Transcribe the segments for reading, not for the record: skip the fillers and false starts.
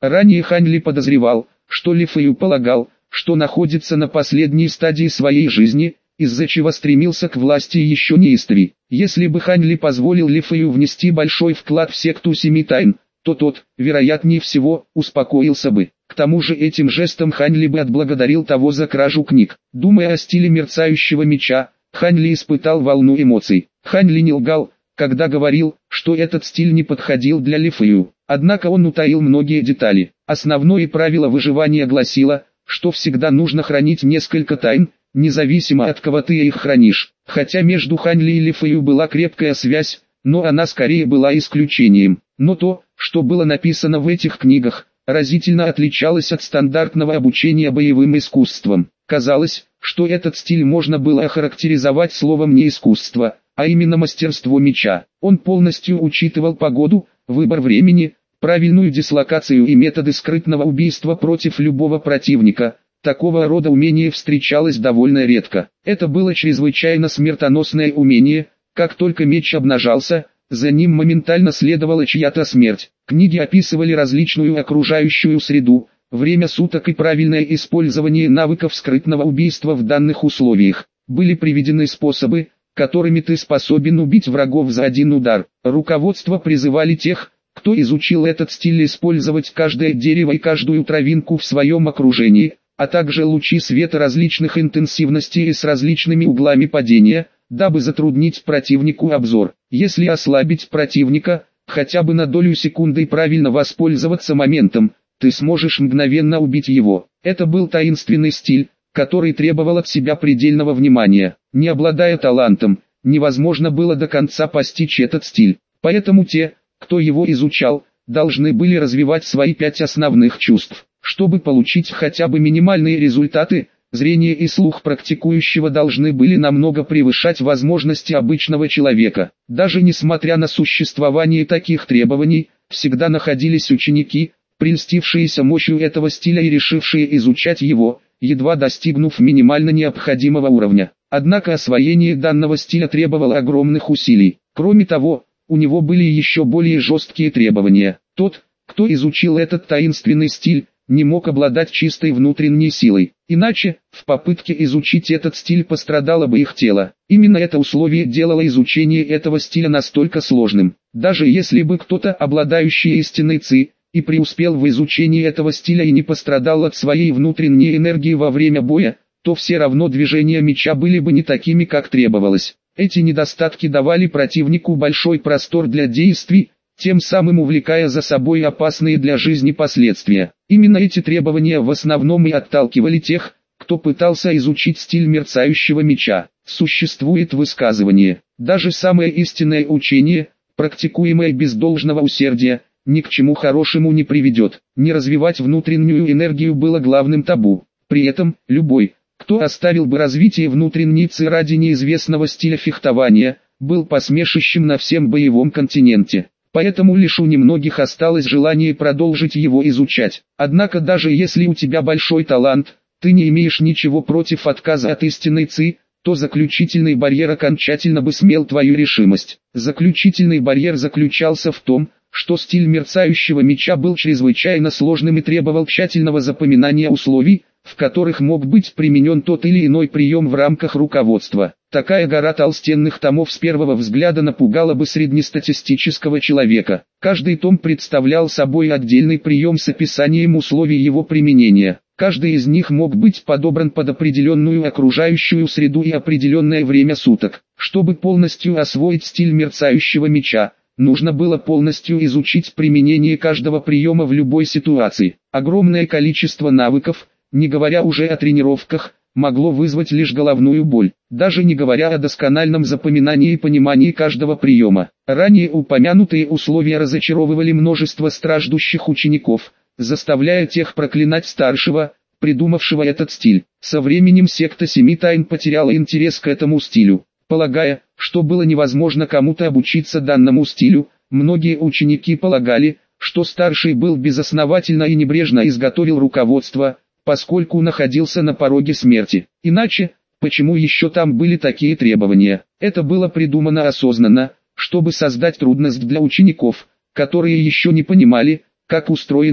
Ранее Хань Ли подозревал, что Ли Фэю полагал, что находится на последней стадии своей жизни, из-за чего стремился к власти еще неистовей. Если бы Хань Ли позволил Ли Фэю внести большой вклад в секту Семи Тайн, то тот, вероятнее всего, успокоился бы. К тому же этим жестом Хань Ли бы отблагодарил того за кражу книг. Думая о стиле мерцающего меча, Хань Ли испытал волну эмоций. Хань Ли не лгал, когда говорил, что этот стиль не подходил для Ли Фэю. Однако он утаил многие детали. Основное правило выживания гласило, что всегда нужно хранить несколько тайн, независимо от кого ты их хранишь. Хотя между Хань Ли и Ли Фэю была крепкая связь, но она скорее была исключением. Но то, что было написано в этих книгах, разительно отличалось от стандартного обучения боевым искусствам. Казалось, что этот стиль можно было охарактеризовать словом не искусство, а именно мастерство меча. Он полностью учитывал погоду, выбор времени, правильную дислокацию и методы скрытного убийства против любого противника. Такого рода умение встречалось довольно редко. Это было чрезвычайно смертоносное умение. Как только меч обнажался, за ним моментально следовала чья-то смерть. Книги описывали различную окружающую среду, время суток и правильное использование навыков скрытного убийства в данных условиях. Были приведены способы, которыми ты способен убить врагов за один удар. Руководство призывали тех, кто изучил этот стиль, использовать каждое дерево и каждую травинку в своем окружении, а также лучи света различных интенсивностей и с различными углами падения, дабы затруднить противнику обзор. Если ослабить противника, хотя бы на долю секунды и правильно воспользоваться моментом, ты сможешь мгновенно убить его. Это был таинственный стиль, который требовал от себя предельного внимания. Не обладая талантом, невозможно было до конца постичь этот стиль. Поэтому те, кто его изучал, должны были развивать свои 5 основных чувств. Чтобы получить хотя бы минимальные результаты, зрение и слух практикующего должны были намного превышать возможности обычного человека. Даже несмотря на существование таких требований, всегда находились ученики, прельстившиеся мощью этого стиля и решившие изучать его, едва достигнув минимально необходимого уровня. Однако освоение данного стиля требовало огромных усилий. Кроме того, у него были еще более жесткие требования. Тот, кто изучил этот таинственный стиль, не мог обладать чистой внутренней силой. Иначе, в попытке изучить этот стиль пострадало бы их тело. Именно это условие делало изучение этого стиля настолько сложным. Даже если бы кто-то, обладающий истинной ци, и преуспел в изучении этого стиля и не пострадал от своей внутренней энергии во время боя, то все равно движения меча были бы не такими, как требовалось. Эти недостатки давали противнику большой простор для действий, тем самым увлекая за собой опасные для жизни последствия. Именно эти требования в основном и отталкивали тех, кто пытался изучить стиль мерцающего меча. Существует высказывание: даже самое истинное учение, практикуемое без должного усердия, ни к чему хорошему не приведет. Не развивать внутреннюю энергию было главным табу. При этом, любой, кто оставил бы развитие внутренней ци ради неизвестного стиля фехтования, был посмешищем на всем боевом континенте. Поэтому лишь у немногих осталось желание продолжить его изучать. Однако даже если у тебя большой талант, ты не имеешь ничего против отказа от истинной ци, то заключительный барьер окончательно бы смел твою решимость. Заключительный барьер заключался в том, что стиль мерцающего меча был чрезвычайно сложным и требовал тщательного запоминания условий, в которых мог быть применен тот или иной прием в рамках руководства. Такая гора толстенных томов с первого взгляда напугала бы среднестатистического человека. Каждый том представлял собой отдельный прием с описанием условий его применения. Каждый из них мог быть подобран под определенную окружающую среду и определенное время суток. Чтобы полностью освоить стиль мерцающего меча, нужно было полностью изучить применение каждого приема в любой ситуации. Огромное количество навыков, не говоря уже о тренировках, могло вызвать лишь головную боль, даже не говоря о доскональном запоминании и понимании каждого приема. Ранее упомянутые условия разочаровывали множество страждущих учеников, заставляя тех проклинать старшего, придумавшего этот стиль. Со временем секта Семи Тайн потеряла интерес к этому стилю. Полагая, что было невозможно кому-то обучиться данному стилю, многие ученики полагали, что старший был безосновательно и небрежно изготовил руководство, поскольку находился на пороге смерти. Иначе, почему еще там были такие требования? Это было придумано осознанно, чтобы создать трудность для учеников, которые еще не понимали, как устроен мир.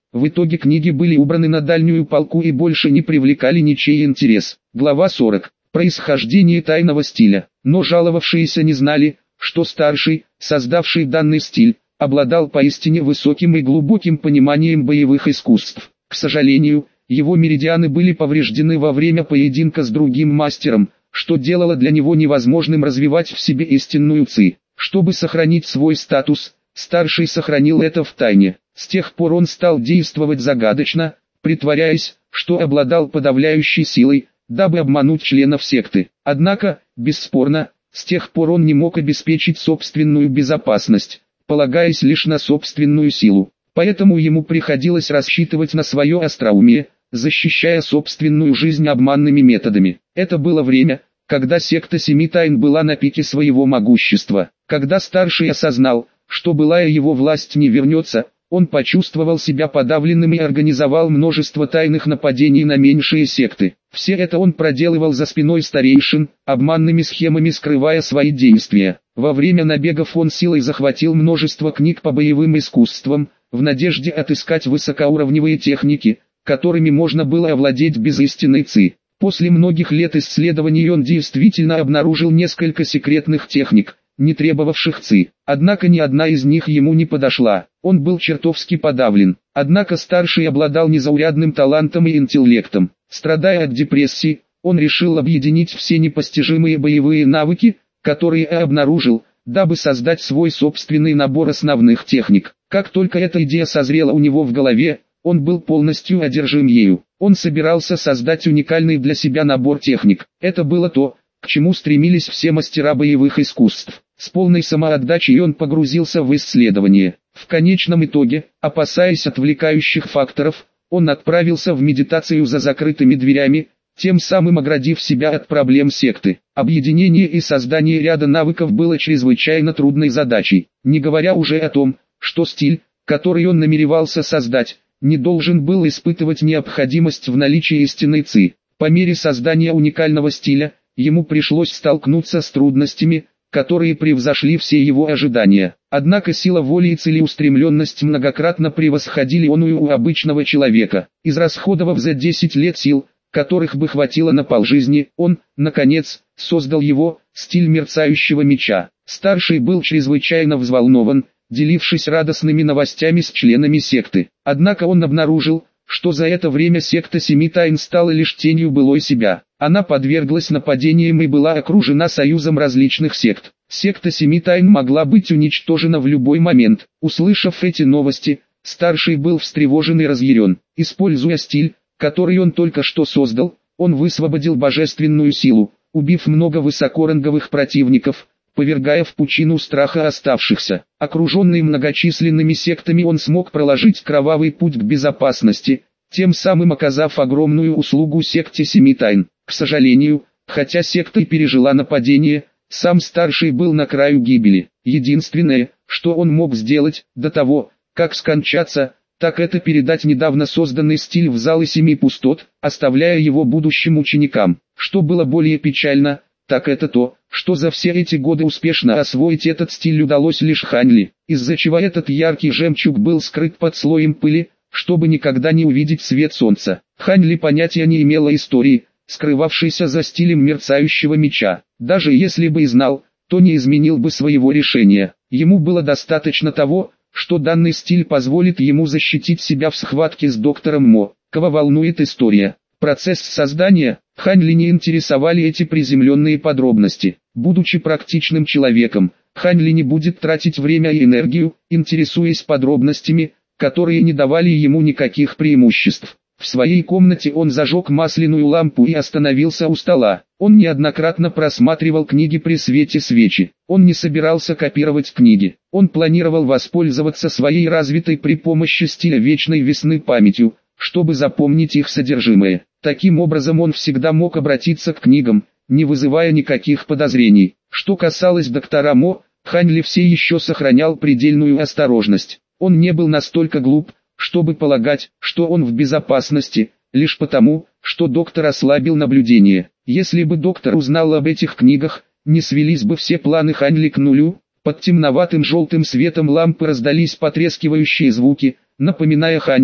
В итоге книги были убраны на дальнюю полку и больше не привлекали ничей интерес. Глава 40. Происхождение тайного стиля. Но жаловавшиеся не знали, что старший, создавший данный стиль, обладал поистине высоким и глубоким пониманием боевых искусств. К сожалению, его меридианы были повреждены во время поединка с другим мастером, что делало для него невозможным развивать в себе истинную ци. Чтобы сохранить свой статус, старший сохранил это в тайне. С тех пор он стал действовать загадочно, притворяясь, что обладал подавляющей силой, дабы обмануть членов секты. Однако, бесспорно, с тех пор он не мог обеспечить собственную безопасность, полагаясь лишь на собственную силу. Поэтому ему приходилось рассчитывать на свое остроумие, защищая собственную жизнь обманными методами. Это было время, когда секта Семи Тайн была на пике своего могущества. Когда старший осознал, что былая его власть не вернется, он почувствовал себя подавленным и организовал множество тайных нападений на меньшие секты. Все это он проделывал за спиной старейшин, обманными схемами скрывая свои действия. Во время набегов он силой захватил множество книг по боевым искусствам, в надежде отыскать высокоуровневые техники, которыми можно было овладеть без истинной ци. После многих лет исследований он действительно обнаружил несколько секретных техник, не требовавших ци. Однако ни одна из них ему не подошла. Он был чертовски подавлен. Однако старший обладал незаурядным талантом и интеллектом. Страдая от депрессии, он решил объединить все непостижимые боевые навыки, которые обнаружил, дабы создать свой собственный набор основных техник. Как только эта идея созрела у него в голове, он был полностью одержим ею. Он собирался создать уникальный для себя набор техник. Это было то, к чему стремились все мастера боевых искусств. С полной самоотдачей он погрузился в исследование. В конечном итоге, опасаясь отвлекающих факторов, он отправился в медитацию за закрытыми дверями, тем самым оградив себя от проблем секты. Объединение и создание ряда навыков было чрезвычайно трудной задачей, не говоря уже о том, что стиль, который он намеревался создать, не должен был испытывать необходимость в наличии истинной ци. По мере создания уникального стиля, ему пришлось столкнуться с трудностями, которые превзошли все его ожидания. Однако сила воли и целеустремленность многократно превосходили оную у обычного человека. Израсходовав за 10 лет сил, которых бы хватило на полжизни, он, наконец, создал его, стиль мерцающего меча. Старший был чрезвычайно взволнован, делившись радостными новостями с членами секты. Однако он обнаружил, что за это время секта Семи Тайн стала лишь тенью былой себя. Она подверглась нападениям и была окружена союзом различных сект. Секта Семи Тайн могла быть уничтожена в любой момент. Услышав эти новости, старший был встревожен и разъярен. Используя стиль, который он только что создал, он высвободил божественную силу, убив много высокоранговых противников, повергая в пучину страха оставшихся. Окруженный многочисленными сектами, он смог проложить кровавый путь к безопасности, тем самым оказав огромную услугу секте Семи Тайн. К сожалению, хотя секта и пережила нападение, сам старший был на краю гибели. Единственное, что он мог сделать, до того, как скончаться, так это передать недавно созданный стиль в залы Семи Пустот, оставляя его будущим ученикам. Что было более печально, так это то, что за все эти годы успешно освоить этот стиль удалось лишь Хань Ли, из-за чего этот яркий жемчуг был скрыт под слоем пыли, чтобы никогда не увидеть свет солнца. Хань Ли понятия не имела истории, скрывавшейся за стилем мерцающего меча. Даже если бы и знал, то не изменил бы своего решения. Ему было достаточно того, что данный стиль позволит ему защитить себя в схватке с доктором Мо. Кого волнует история? Процесс создания. Хань Ли не интересовали эти приземленные подробности. Будучи практичным человеком, Хань Ли не будет тратить время и энергию, интересуясь подробностями, которые не давали ему никаких преимуществ. В своей комнате он зажег масляную лампу и остановился у стола. Он неоднократно просматривал книги при свете свечи. Он не собирался копировать книги. Он планировал воспользоваться своей развитой при помощи стиля вечной весны памятью, чтобы запомнить их содержимое. Таким образом он всегда мог обратиться к книгам, не вызывая никаких подозрений. Что касалось доктора Мо, Хань Ли все еще сохранял предельную осторожность. Он не был настолько глуп, чтобы полагать, что он в безопасности, лишь потому, что доктор ослабил наблюдение. Если бы доктор узнал об этих книгах, не свелись бы все планы Хань Ли к нулю. Под темноватым желтым светом лампы раздались потрескивающие звуки, напоминая Хань Ли,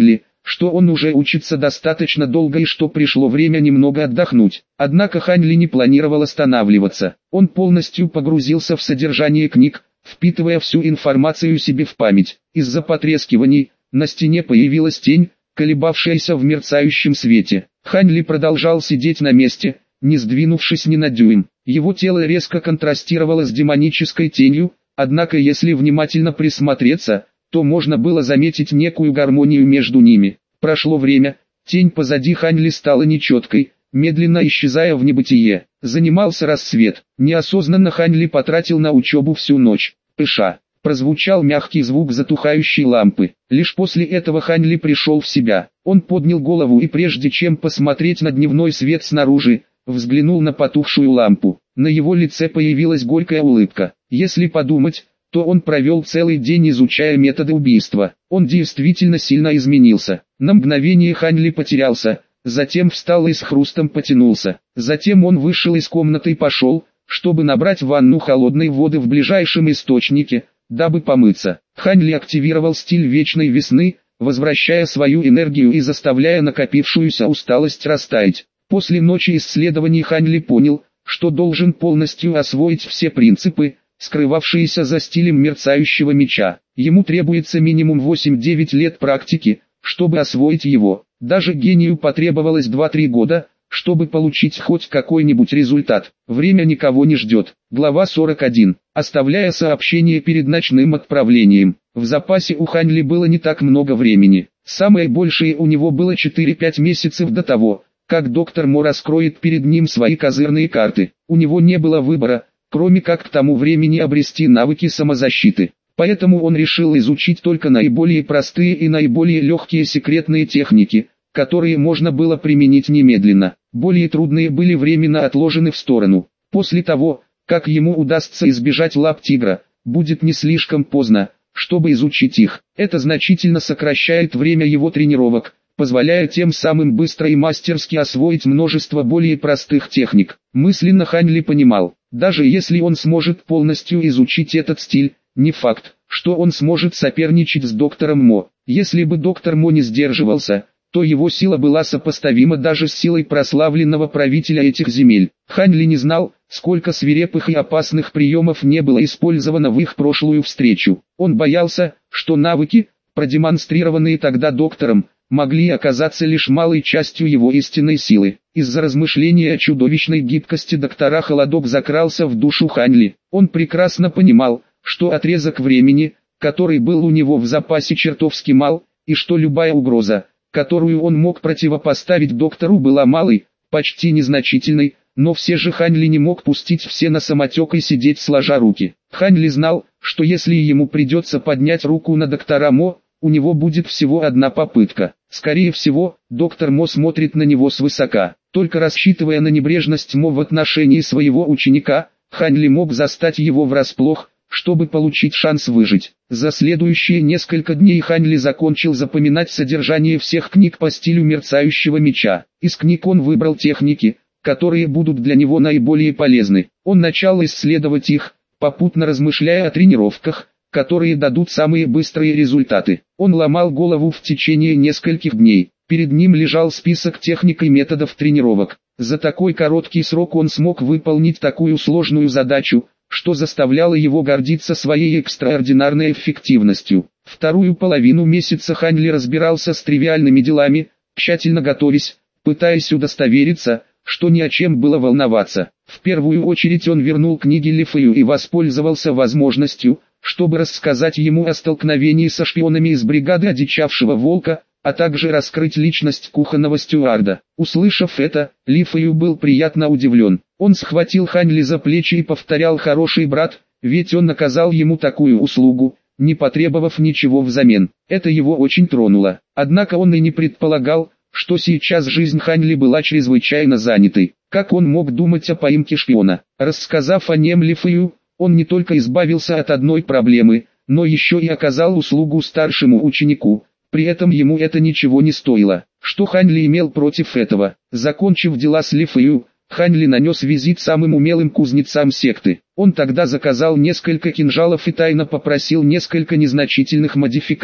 что он уже учится достаточно долго и что пришло время немного отдохнуть. Однако Хань Ли не планировал останавливаться. Он полностью погрузился в содержание книг, впитывая всю информацию себе в память. Из-за потрескиваний на стене появилась тень, колебавшаяся в мерцающем свете. Хань Ли продолжал сидеть на месте, не сдвинувшись ни на дюйм. Его тело резко контрастировало с демонической тенью, однако если внимательно присмотреться, то можно было заметить некую гармонию между ними. Прошло время, тень позади Хань Ли стала нечеткой, медленно исчезая в небытие. Занимался рассвет. Неосознанно Хань Ли потратил на учебу всю ночь. Пыша. Прозвучал мягкий звук затухающей лампы. Лишь после этого Хань Ли пришел в себя. Он поднял голову и прежде чем посмотреть на дневной свет снаружи, взглянул на потухшую лампу. На его лице появилась горькая улыбка. Если подумать, то он провел целый день изучая методы убийства. Он действительно сильно изменился. На мгновение Хань Ли потерялся, затем встал и с хрустом потянулся. Затем он вышел из комнаты и пошел, чтобы набрать ванну холодной воды в ближайшем источнике, дабы помыться. Хань Ли активировал стиль вечной весны, возвращая свою энергию и заставляя накопившуюся усталость растаять. После ночи исследований Хань Ли понял, что должен полностью освоить все принципы, скрывавшиеся за стилем мерцающего меча. Ему требуется минимум 8-9 лет практики, чтобы освоить его. Даже гению потребовалось 2-3 года, чтобы получить хоть какой-нибудь результат. Время никого не ждет. Глава 41. Оставляя сообщение перед ночным отправлением. В запасе у Хань Ли было не так много времени. Самое большее у него было 4-5 месяцев до того, как доктор Мо раскроет перед ним свои козырные карты. У него не было выбора, кроме как к тому времени обрести навыки самозащиты. Поэтому он решил изучить только наиболее простые и наиболее легкие секретные техники, которые можно было применить немедленно. Более трудные были временно отложены в сторону. После того, как ему удастся избежать лап тигра, будет не слишком поздно, чтобы изучить их. Это значительно сокращает время его тренировок, позволяя тем самым быстро и мастерски освоить множество более простых техник. Мысленно Хань Ли понимал, даже если он сможет полностью изучить этот стиль, не факт, что он сможет соперничать с доктором Мо. Если бы доктор Мо не сдерживался, то его сила была сопоставима даже с силой прославленного правителя этих земель. Хань Ли не знал, сколько свирепых и опасных приемов не было использовано в их прошлую встречу. Он боялся, что навыки, продемонстрированные тогда доктором, могли оказаться лишь малой частью его истинной силы. Из-за размышления о чудовищной гибкости доктора холодок закрался в душу Хань Ли. Он прекрасно понимал, что отрезок времени, который был у него в запасе, чертовски мал, и что любая угроза, которую он мог противопоставить доктору, была малой, почти незначительной, но все же Хань Ли не мог пустить все на самотек и сидеть сложа руки. Хань Ли знал, что если ему придется поднять руку на доктора Мо, у него будет всего одна попытка. Скорее всего, доктор Мо смотрит на него свысока. Только рассчитывая на небрежность Мо в отношении своего ученика, Хань Ли мог застать его врасплох, чтобы получить шанс выжить. За следующие несколько дней Хань Ли закончил запоминать содержание всех книг по стилю мерцающего меча. Из книг он выбрал техники, которые будут для него наиболее полезны. Он начал исследовать их, попутно размышляя о тренировках, которые дадут самые быстрые результаты. Он ломал голову в течение нескольких дней. Перед ним лежал список техник и методов тренировок. За такой короткий срок он смог выполнить такую сложную задачу, что заставляло его гордиться своей экстраординарной эффективностью. Вторую половину месяца Хань Ли разбирался с тривиальными делами, тщательно готовясь, пытаясь удостовериться, что ни о чем было волноваться. В первую очередь он вернул книги Ли Фэю и воспользовался возможностью, чтобы рассказать ему о столкновении со шпионами из бригады одичавшего волка, а также раскрыть личность кухонного стюарда. Услышав это, Ли Фэю был приятно удивлен. Он схватил Хань Ли за плечи и повторял: «Хороший брат, ведь он оказал ему такую услугу, не потребовав ничего взамен». Это его очень тронуло. Однако он и не предполагал, что сейчас жизнь Хань Ли была чрезвычайно занятой. Как он мог думать о поимке шпиона? Рассказав о нем Ли Фэю, он не только избавился от одной проблемы, но еще и оказал услугу старшему ученику. При этом ему это ничего не стоило. Что Хань Ли имел против этого? Закончив дела с Ли Фэю, Хань Ли нанес визит самым умелым кузнецам секты. Он тогда заказал несколько кинжалов и тайно попросил несколько незначительных модификаций.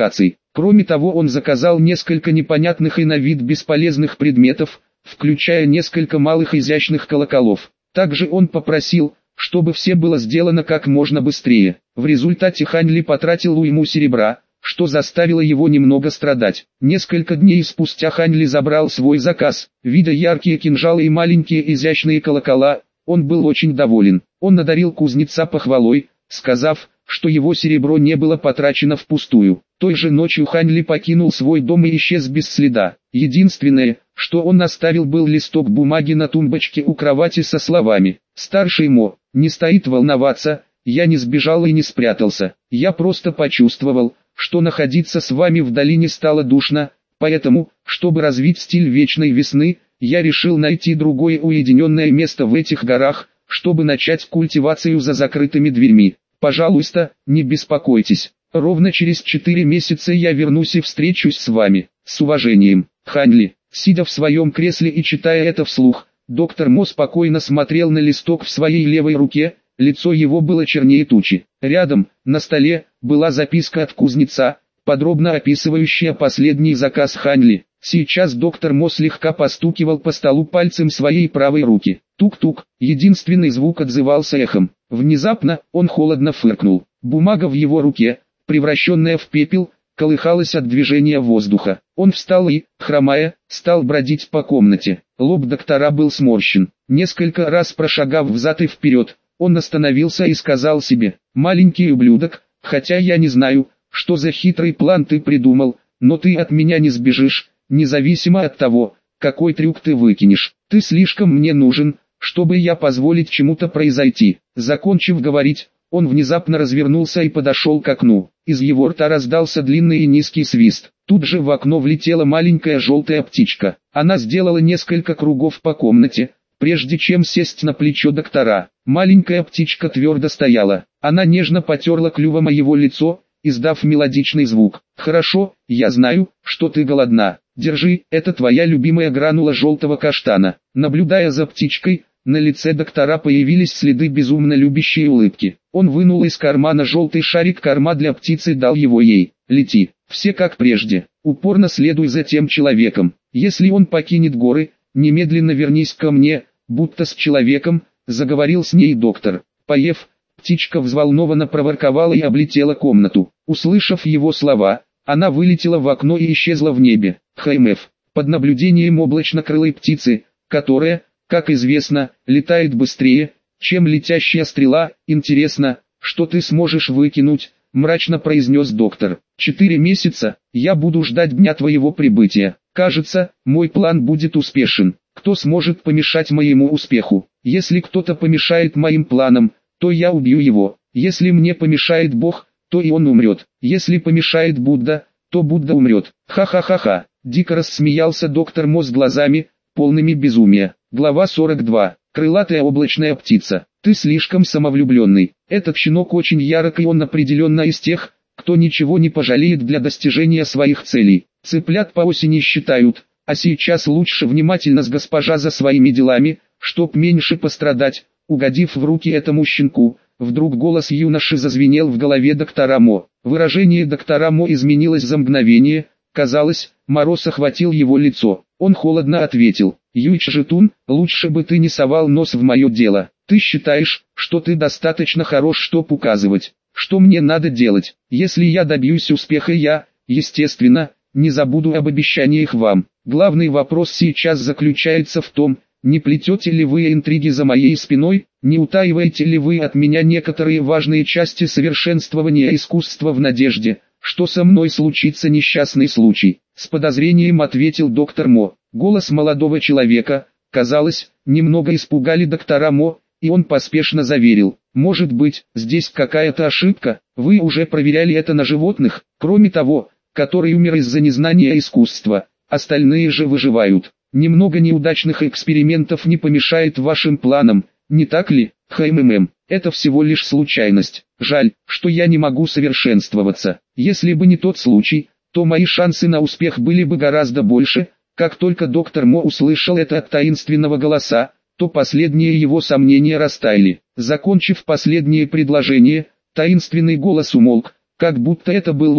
Кроме того, он заказал несколько непонятных и на вид бесполезных предметов, включая несколько малых изящных колоколов. Также он попросил, чтобы все было сделано как можно быстрее. В результате Хань Ли потратил уйму серебра, что заставило его немного страдать. Несколько дней спустя Хань Ли забрал свой заказ. Видя яркие кинжалы и маленькие изящные колокола, он был очень доволен. Он одарил кузнеца похвалой, сказав, что его серебро не было потрачено впустую. Той же ночью Хань Ли покинул свой дом и исчез без следа. Единственное, что он оставил, был листок бумаги на тумбочке у кровати со словами: «Старший Мо, не стоит волноваться, я не сбежал и не спрятался. Я просто почувствовал, что находиться с вами в долине стало душно, поэтому, чтобы развить стиль вечной весны, я решил найти другое уединенное место в этих горах, чтобы начать культивацию за закрытыми дверьми. Пожалуйста, не беспокойтесь. Ровно через 4 месяца я вернусь и встречусь с вами. С уважением, Хань Ли». Сидя в своем кресле и читая это вслух, доктор Мо спокойно смотрел на листок в своей левой руке, лицо его было чернее тучи. Рядом, на столе, была записка от кузнеца, подробно описывающая последний заказ Хань Ли. Сейчас доктор Мо слегка постукивал по столу пальцем своей правой руки. Тук-тук, единственный звук отзывался эхом. Внезапно, он холодно фыркнул. Бумага в его руке, превращенная в пепел, колыхалась от движения воздуха. Он встал и, хромая, стал бродить по комнате. Лоб доктора был сморщен. Несколько раз прошагав взад и вперед, он остановился и сказал себе: «Маленький ублюдок, хотя я не знаю, что за хитрый план ты придумал, но ты от меня не сбежишь, независимо от того, какой трюк ты выкинешь. Ты слишком мне нужен, чтобы я позволить чему-то произойти». Закончив говорить, он внезапно развернулся и подошел к окну. Из его рта раздался длинный и низкий свист. Тут же в окно влетела маленькая желтая птичка. Она сделала несколько кругов по комнате, прежде чем сесть на плечо доктора. Маленькая птичка твердо стояла. Она нежно потерла клювом о его лицо, издав мелодичный звук. «Хорошо, я знаю, что ты голодна. Держи, это твоя любимая гранула желтого каштана». Наблюдая за птичкой, на лице доктора появились следы безумно любящей улыбки. Он вынул из кармана желтый шарик корма для птицы и дал его ей. «Лети, все как прежде, упорно следуй за тем человеком. Если он покинет горы, немедленно вернись ко мне, будто с человеком», — заговорил с ней доктор. Поев, птичка взволнованно проворковала и облетела комнату. Услышав его слова, она вылетела в окно и исчезла в небе. ХМФ. Под наблюдением облачнокрылой птицы, которая, как известно, летает быстрее, чем летящая стрела. «Интересно, что ты сможешь выкинуть?» — мрачно произнес доктор. 4 месяца, я буду ждать дня твоего прибытия. Кажется, мой план будет успешен. Кто сможет помешать моему успеху? Если кто-то помешает моим планам, то я убью его. Если мне помешает Бог, то и он умрет. Если помешает Будда, то Будда умрет. Ха-ха-ха-ха. Дико рассмеялся доктор Мо с глазами, полными безумия. Глава 42. Крылатая облачная птица. Ты слишком самовлюбленный. Этот щенок очень ярок, и он определенно из тех, кто ничего не пожалеет для достижения своих целей. Цыплят по осени считают, а сейчас лучше внимательно с госпожа за своими делами, чтоб меньше пострадать, угодив в руки этому щенку. Вдруг голос юноши зазвенел в голове доктора Мо. Выражение доктора Мо изменилось за мгновение, казалось, мороз охватил его лицо. Он холодно ответил: «Юйчжитун, лучше бы ты не совал нос в мое дело. Ты считаешь, что ты достаточно хорош, чтоб указывать, что мне надо делать? Если я добьюсь успеха, я, естественно, не забуду об обещаниях вам. Главный вопрос сейчас заключается в том, не плетете ли вы интриги за моей спиной, не утаиваете ли вы от меня некоторые важные части совершенствования искусства в надежде, что со мной случится несчастный случай?» С подозрением ответил доктор Мо. Голос молодого человека, казалось, немного испугали доктора Мо, и он поспешно заверил: «Может быть, здесь какая-то ошибка, вы уже проверяли это на животных, кроме того, который умер из-за незнания искусства, остальные же выживают. Немного неудачных экспериментов не помешает вашим планам, не так ли, ХММ? Это всего лишь случайность. Жаль, что я не могу совершенствоваться. Если бы не тот случай, то мои шансы на успех были бы гораздо больше». Как только доктор Мо услышал это от таинственного голоса, то последние его сомнения растаяли. Закончив последнее предложение, таинственный голос умолк, как будто это был урок,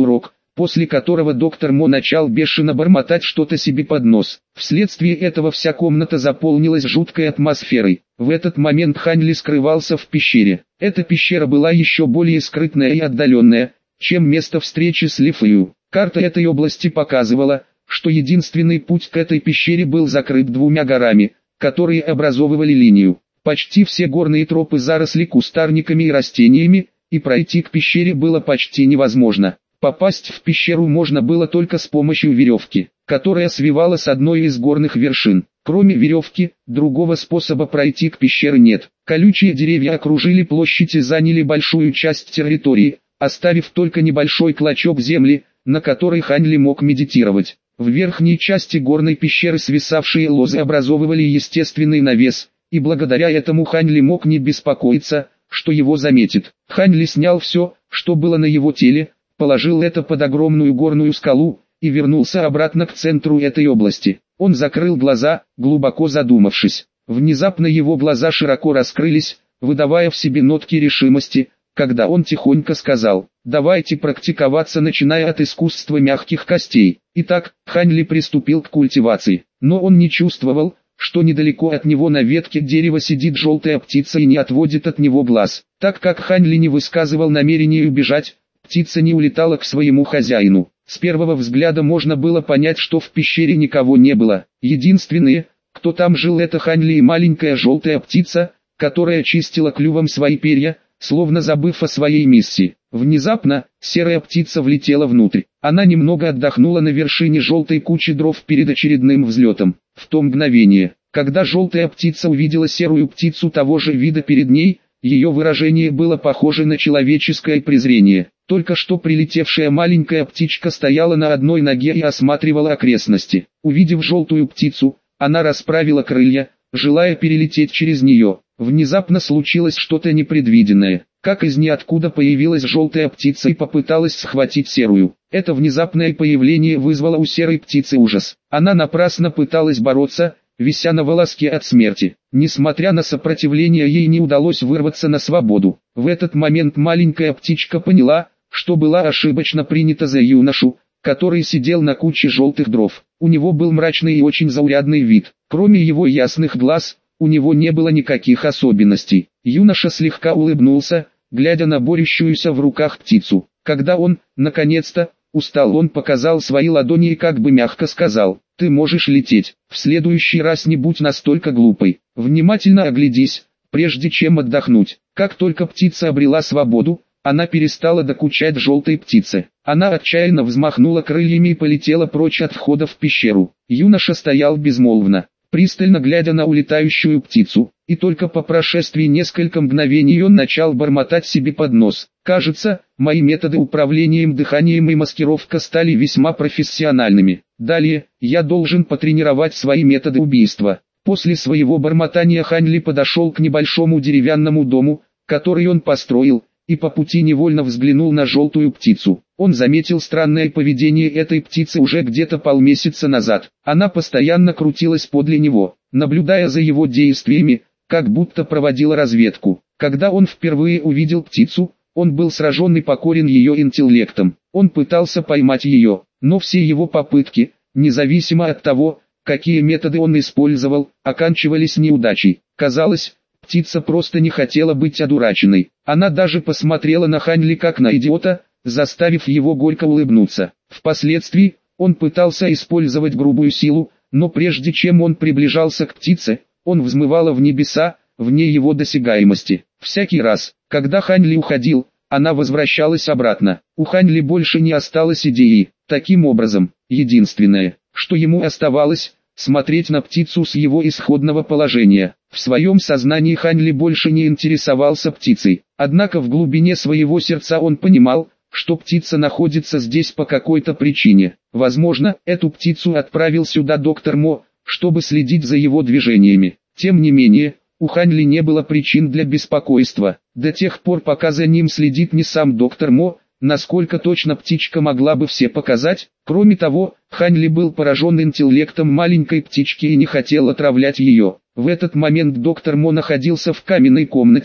после которого доктор Мо начал бешено бормотать что-то себе под нос. Вследствие этого вся комната заполнилась жуткой атмосферой. В этот момент Хань Ли скрывался в пещере. Эта пещера была еще более скрытная и отдаленная, чем место встречи с Ли Фэю. Карта этой области показывала, что единственный путь к этой пещере был закрыт двумя горами, которые образовывали линию. Почти все горные тропы заросли кустарниками и растениями, и пройти к пещере было почти невозможно. Попасть в пещеру можно было только с помощью веревки, которая свивала с одной из горных вершин. Кроме веревки, другого способа пройти к пещере нет. Колючие деревья окружили площадь и заняли большую часть территории, оставив только небольшой клочок земли, на которой Хань Ли мог медитировать. В верхней части горной пещеры свисавшие лозы образовывали естественный навес, и благодаря этому Хань Ли мог не беспокоиться, что его заметит. Хань Ли снял все, что было на его теле, положил это под огромную горную скалу, и вернулся обратно к центру этой области. Он закрыл глаза, глубоко задумавшись. Внезапно его глаза широко раскрылись, выдавая в себе нотки решимости, когда он тихонько сказал: «Давайте практиковаться, начиная от искусства мягких костей». Итак, Хань Ли приступил к культивации, но он не чувствовал, что недалеко от него на ветке дерева сидит желтая птица и не отводит от него глаз. Так как Хань Ли не высказывал намерения убежать, птица не улетала к своему хозяину. С первого взгляда можно было понять, что в пещере никого не было. Единственные, кто там жил, это Хань Ли и маленькая желтая птица, которая чистила клювом свои перья, словно забыв о своей миссии. Внезапно, серая птица влетела внутрь. Она немного отдохнула на вершине желтой кучи дров перед очередным взлетом. В то мгновение, когда желтая птица увидела серую птицу того же вида перед ней, ее выражение было похоже на человеческое презрение. Только что прилетевшая маленькая птичка стояла на одной ноге и осматривала окрестности. Увидев желтую птицу, она расправила крылья, желая перелететь через нее. Внезапно случилось что-то непредвиденное. Как из ниоткуда появилась желтая птица и попыталась схватить серую. Это внезапное появление вызвало у серой птицы ужас. Она напрасно пыталась бороться, вися на волоске от смерти. Несмотря на сопротивление, ей не удалось вырваться на свободу. В этот момент маленькая птичка поняла, что была ошибочно принята за юношу, который сидел на куче желтых дров. У него был мрачный и очень заурядный вид. Кроме его ясных глаз, у него не было никаких особенностей. Юноша слегка улыбнулся, глядя на борющуюся в руках птицу. Когда он, наконец-то, устал, он показал свои ладони и как бы мягко сказал: «Ты можешь лететь. В следующий раз не будь настолько глупой. Внимательно оглядись, прежде чем отдохнуть». Как только птица обрела свободу, она перестала докучать желтой птице. Она отчаянно взмахнула крыльями и полетела прочь от входа в пещеру. Юноша стоял безмолвно, пристально глядя на улетающую птицу, и только по прошествии нескольких мгновений он начал бормотать себе под нос: «Кажется, мои методы управлением дыханием и маскировка стали весьма профессиональными. Далее, я должен потренировать свои методы убийства». После своего бормотания Хань Ли подошел к небольшому деревянному дому, который он построил, и по пути невольно взглянул на желтую птицу. Он заметил странное поведение этой птицы уже где-то полмесяца назад. Она постоянно крутилась подле него, наблюдая за его действиями, как будто проводила разведку. Когда он впервые увидел птицу, он был сражен и покорен ее интеллектом. Он пытался поймать ее, но все его попытки, независимо от того, какие методы он использовал, оканчивались неудачей. Казалось, птица просто не хотела быть одураченной. Она даже посмотрела на Хань Ли как на идиота, заставив его горько улыбнуться. Впоследствии, он пытался использовать грубую силу, но прежде чем он приближался к птице, он взмывала в небеса, вне его досягаемости. Всякий раз, когда Хань Ли уходил, она возвращалась обратно. У Хань Ли больше не осталось идеи. Таким образом, единственное, что ему оставалось, смотреть на птицу с его исходного положения. В своем сознании Хань Ли больше не интересовался птицей. Однако в глубине своего сердца он понимал, что птица находится здесь по какой-то причине. Возможно, эту птицу отправил сюда доктор Мо, чтобы следить за его движениями. Тем не менее, у Хань Ли не было причин для беспокойства. До тех пор, пока за ним следит не сам доктор Мо, насколько точно птичка могла бы все показать. Кроме того, Хань Ли был поражен интеллектом маленькой птички и не хотел отравлять ее. В этот момент доктор Мо находился в каменной комнате,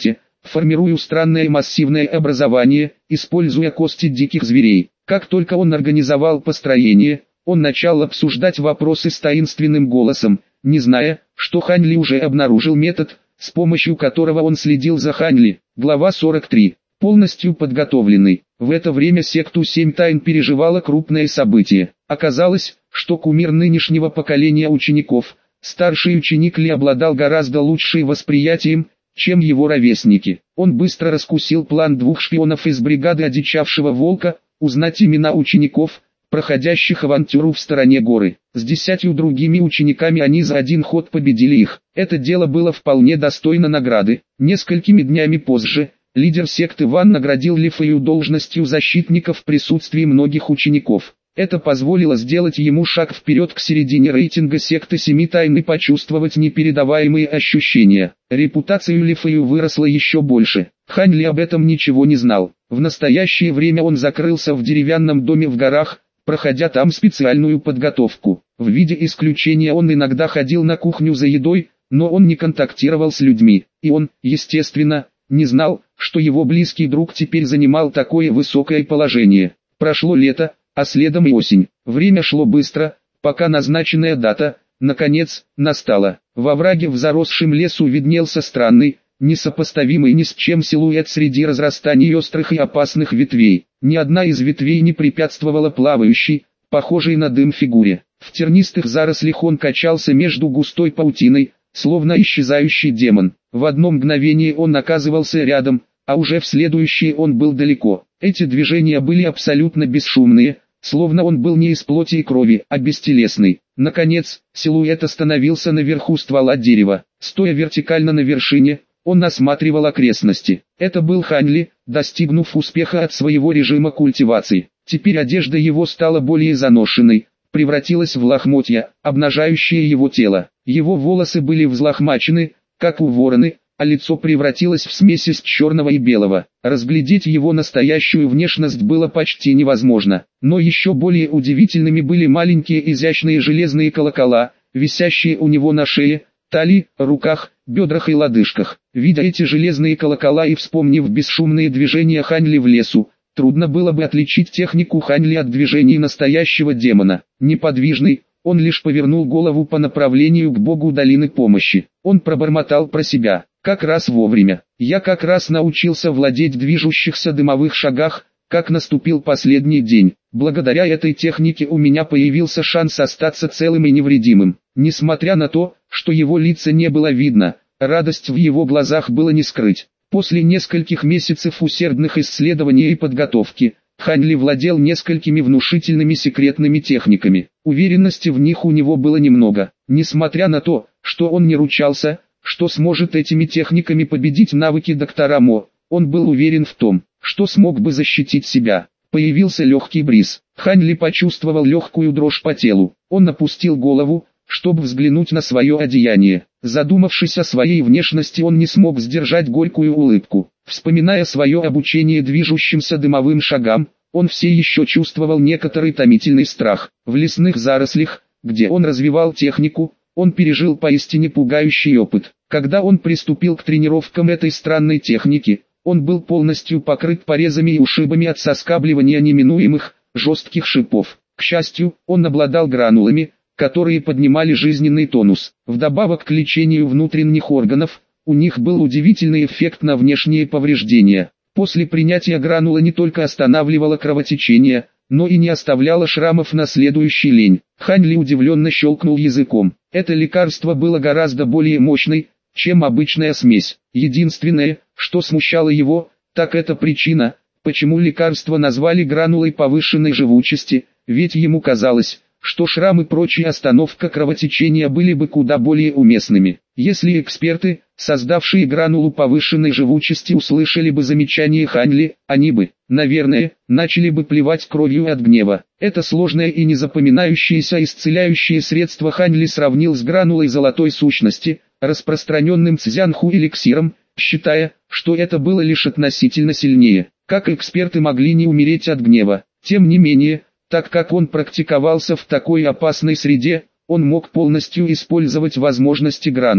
формируя странное массивное образование, используя кости диких зверей. Как только он организовал построение, он начал обсуждать вопросы с таинственным голосом, не зная, что Хань Ли уже обнаружил метод, с помощью которого он следил за Хань Ли. Глава 43. Полностью подготовленный. В это время секту Семь Тайн переживала крупное событие. Оказалось, что кумир нынешнего поколения учеников, старший ученик Ли, обладал гораздо лучшим восприятием, чем его ровесники. Он быстро раскусил план двух шпионов из бригады одичавшего волка, узнать имена учеников, проходящих авантюру в стороне горы. С 10 другими учениками они за один ход победили их. Это дело было вполне достойно награды. Несколькими днями позже, лидер секты Ван наградил Ли Фэю должностью защитника в присутствии многих учеников. Это позволило сделать ему шаг вперед к середине рейтинга секты Семи Тайн и почувствовать непередаваемые ощущения. Репутация Ли Фэю выросла еще больше. Хань Ли об этом ничего не знал. В настоящее время он закрылся в деревянном доме в горах, проходя там специальную подготовку. В виде исключения он иногда ходил на кухню за едой, но он не контактировал с людьми. И он, естественно, не знал, что его близкий друг теперь занимал такое высокое положение. Прошло лето, а следом и осень. Время шло быстро, пока назначенная дата, наконец, настала. Во враге в заросшем лесу виднелся странный, несопоставимый ни с чем силуэт среди разрастаний острых и опасных ветвей. Ни одна из ветвей не препятствовала плавающей, похожей на дым фигуре. В тернистых зарослях он качался между густой паутиной, словно исчезающий демон. В одно мгновение он оказывался рядом, а уже в следующее он был далеко. Эти движения были абсолютно бесшумные, словно он был не из плоти и крови, а бестелесный. Наконец, силуэт остановился наверху ствола дерева. Стоя вертикально на вершине, он осматривал окрестности. Это был Хань Ли, достигнув успеха от своего режима культивации. Теперь одежда его стала более заношенной, превратилась в лохмотья, обнажающие его тело. Его волосы были взлохмачены, как у вороны, а лицо превратилось в смесь из черного и белого. Разглядеть его настоящую внешность было почти невозможно. Но еще более удивительными были маленькие изящные железные колокола, висящие у него на шее, талии, руках, бедрах и лодыжках. Видя эти железные колокола и вспомнив бесшумные движения Хань Ли в лесу, трудно было бы отличить технику Хань Ли от движений настоящего демона. Неподвижный, он лишь повернул голову по направлению к богу долины помощи. Он пробормотал про себя: «Как раз вовремя. Я как раз научился владеть движущихся дымовых шагах, как наступил последний день. Благодаря этой технике у меня появился шанс остаться целым и невредимым». Несмотря на то, что его лица не было видно, радость в его глазах было не скрыть. После нескольких месяцев усердных исследований и подготовки, Хань Ли владел несколькими внушительными секретными техниками. Уверенности в них у него было немного. Несмотря на то, что он не ручался, что сможет этими техниками победить навыки доктора Мо, он был уверен в том, что смог бы защитить себя. Появился легкий бриз. Хань Ли почувствовал легкую дрожь по телу. Он опустил голову, чтобы взглянуть на свое одеяние. Задумавшись о своей внешности, он не смог сдержать горькую улыбку. Вспоминая свое обучение движущимся дымовым шагам, он все еще чувствовал некоторый томительный страх. В лесных зарослях, где он развивал технику, он пережил поистине пугающий опыт. Когда он приступил к тренировкам этой странной техники, он был полностью покрыт порезами и ушибами от соскабливания неминуемых, жестких шипов. К счастью, он обладал гранулами, которые поднимали жизненный тонус. Вдобавок к лечению внутренних органов, у них был удивительный эффект на внешние повреждения. После принятия гранула не только останавливала кровотечение, но и не оставляла шрамов на следующий день. Хань Ли удивленно щелкнул языком. Это лекарство было гораздо более мощной, чем обычная смесь. Единственное, что смущало его, так это причина, почему лекарство назвали гранулой повышенной живучести, ведь ему казалось, что шрам и прочая остановка кровотечения были бы куда более уместными. Если эксперты, создавшие гранулу повышенной живучести, услышали бы замечание Хань Ли, они бы, наверное, начали бы плевать кровью от гнева. Это сложное и незапоминающееся исцеляющее средство Хань Ли сравнил с гранулой золотой сущности, распространенным цзянху эликсиром, считая, что это было лишь относительно сильнее. Как эксперты могли не умереть от гнева? Тем не менее, так как он практиковался в такой опасной среде, он мог полностью использовать возможности гранулы.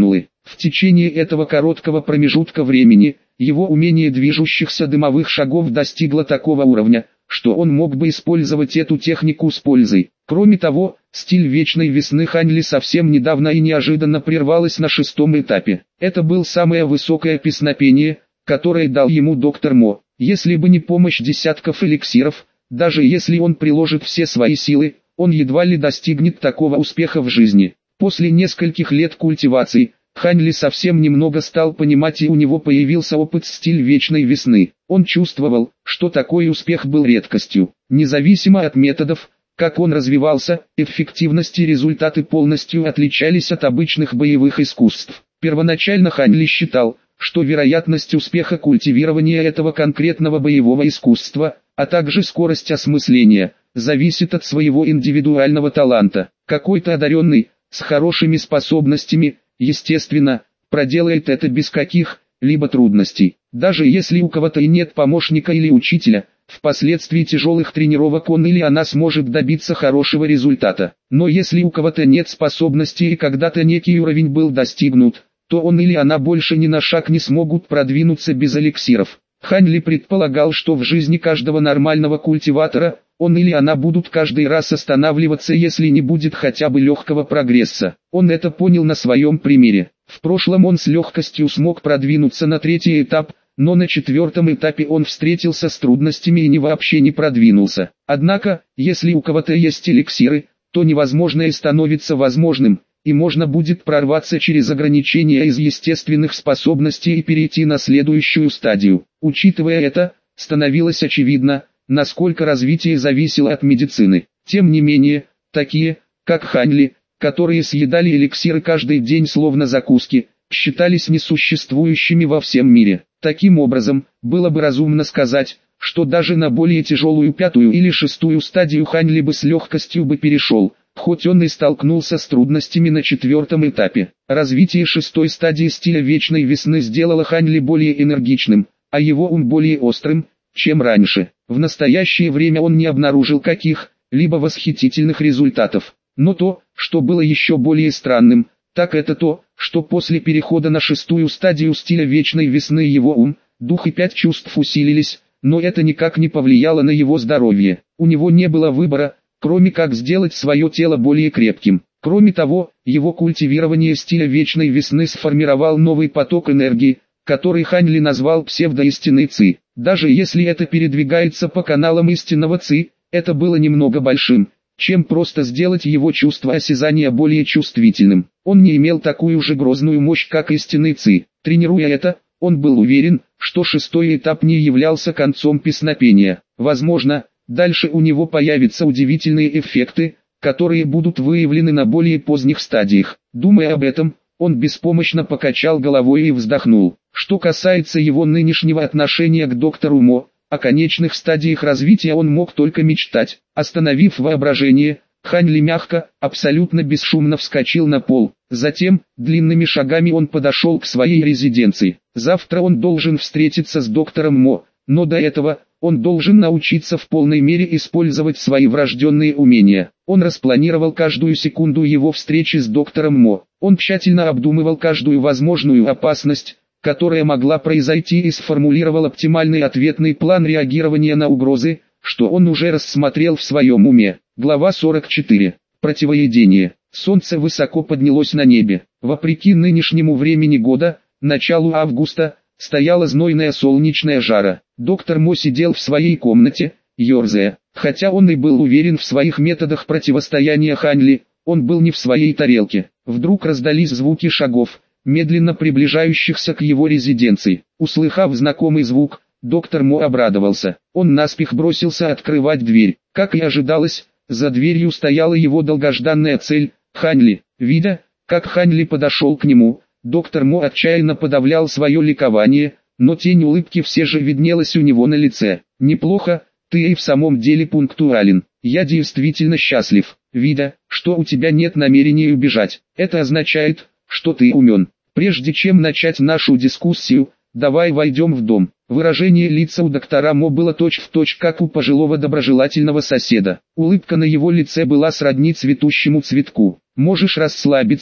В течение этого короткого промежутка времени, его умение движущихся дымовых шагов достигло такого уровня, что он мог бы использовать эту технику с пользой. Кроме того, стиль вечной весны Хань Ли совсем недавно и неожиданно прервалась на 6-м этапе. Это было самое высокое песнопение, которое дал ему доктор Мо. Если бы не помощь десятков эликсиров, даже если он приложит все свои силы, он едва ли достигнет такого успеха в жизни. После нескольких лет культивации, Хань Ли совсем немного стал понимать, и у него появился опыт стиль вечной весны. Он чувствовал, что такой успех был редкостью. Независимо от методов, как он развивался, эффективность и результаты полностью отличались от обычных боевых искусств. Первоначально Хань Ли считал, что вероятность успеха культивирования этого конкретного боевого искусства, а также скорость осмысления, зависит от своего индивидуального таланта. Какой-то одаренный, с хорошими способностями, естественно, проделает это без каких-либо трудностей. Даже если у кого-то и нет помощника или учителя, впоследствии тяжелых тренировок он или она сможет добиться хорошего результата. Но если у кого-то нет способностей и когда-то некий уровень был достигнут, то он или она больше ни на шаг не смогут продвинуться без эликсиров. Хань Ли предполагал, что в жизни каждого нормального культиватора, он или она будут каждый раз останавливаться, если не будет хотя бы легкого прогресса. Он это понял на своем примере. В прошлом он с легкостью смог продвинуться на 3-й этап, но на 4-м этапе он встретился с трудностями и вообще не продвинулся. Однако, если у кого-то есть эликсиры, то невозможное становится возможным, и можно будет прорваться через ограничения из естественных способностей и перейти на следующую стадию. Учитывая это, становилось очевидно, насколько развитие зависело от медицины. Тем не менее, такие, как Хань Ли, которые съедали эликсиры каждый день словно закуски, считались несуществующими во всем мире. Таким образом, было бы разумно сказать, что даже на более тяжелую 5-ю или 6-ю стадию Хань Ли бы с легкостью бы перешел, хоть он и столкнулся с трудностями на 4-м этапе. Развитие 6-й стадии стиля вечной весны сделало Хань Ли более энергичным, а его ум более острым, чем раньше. В настоящее время он не обнаружил каких-либо восхитительных результатов. Но то, что было еще более странным, так это то, что после перехода на 6-ю стадию стиля вечной весны его ум, дух и 5 чувств усилились, но это никак не повлияло на его здоровье. У него не было выбора, кроме как сделать свое тело более крепким. Кроме того, его культивирование стиля вечной весны сформировал новый поток энергии, который Хань Ли назвал псевдоистинной Ци. Даже если это передвигается по каналам истинного Ци, это было немного большим, чем просто сделать его чувство осязания более чувствительным. Он не имел такую же грозную мощь, как истинный Ци. Тренируя это, он был уверен, что 6-й этап не являлся концом песнопения. Возможно, дальше у него появятся удивительные эффекты, которые будут выявлены на более поздних стадиях. Думая об этом, он беспомощно покачал головой и вздохнул. Что касается его нынешнего отношения к доктору Мо, о конечных стадиях развития он мог только мечтать. Остановив воображение, Хань Ли мягко, абсолютно бесшумно вскочил на пол. Затем, длинными шагами он подошел к своей резиденции. Завтра он должен встретиться с доктором Мо, но до этого, он должен научиться в полной мере использовать свои врожденные умения. Он распланировал каждую секунду его встречи с доктором Мо. Он тщательно обдумывал каждую возможную опасность, которая могла произойти, и сформулировал оптимальный ответный план реагирования на угрозы, что он уже рассмотрел в своем уме. Глава 44. Противоедение. Солнце высоко поднялось на небе. Вопреки нынешнему времени года, началу августа, стояла знойная солнечная жара. Доктор Мо сидел в своей комнате, ерзая. Хотя он и был уверен в своих методах противостояния Хань Ли, он был не в своей тарелке. Вдруг раздались звуки шагов, медленно приближающихся к его резиденции. Услыхав знакомый звук, доктор Мо обрадовался. Он наспех бросился открывать дверь. Как и ожидалось, за дверью стояла его долгожданная цель – Хань Ли. Видя, как Хань Ли подошел к нему, доктор Мо отчаянно подавлял свое ликование, но тень улыбки все же виднелась у него на лице. «Неплохо, ты и в самом деле пунктуален. Я действительно счастлив, видя, что у тебя нет намерения убежать. Это означает, что ты умен. Прежде чем начать нашу дискуссию, давай войдем в дом». Выражение лица у доктора Мо было точь-в-точь, как у пожилого доброжелательного соседа. Улыбка на его лице была сродни цветущему цветку. «Можешь расслабиться,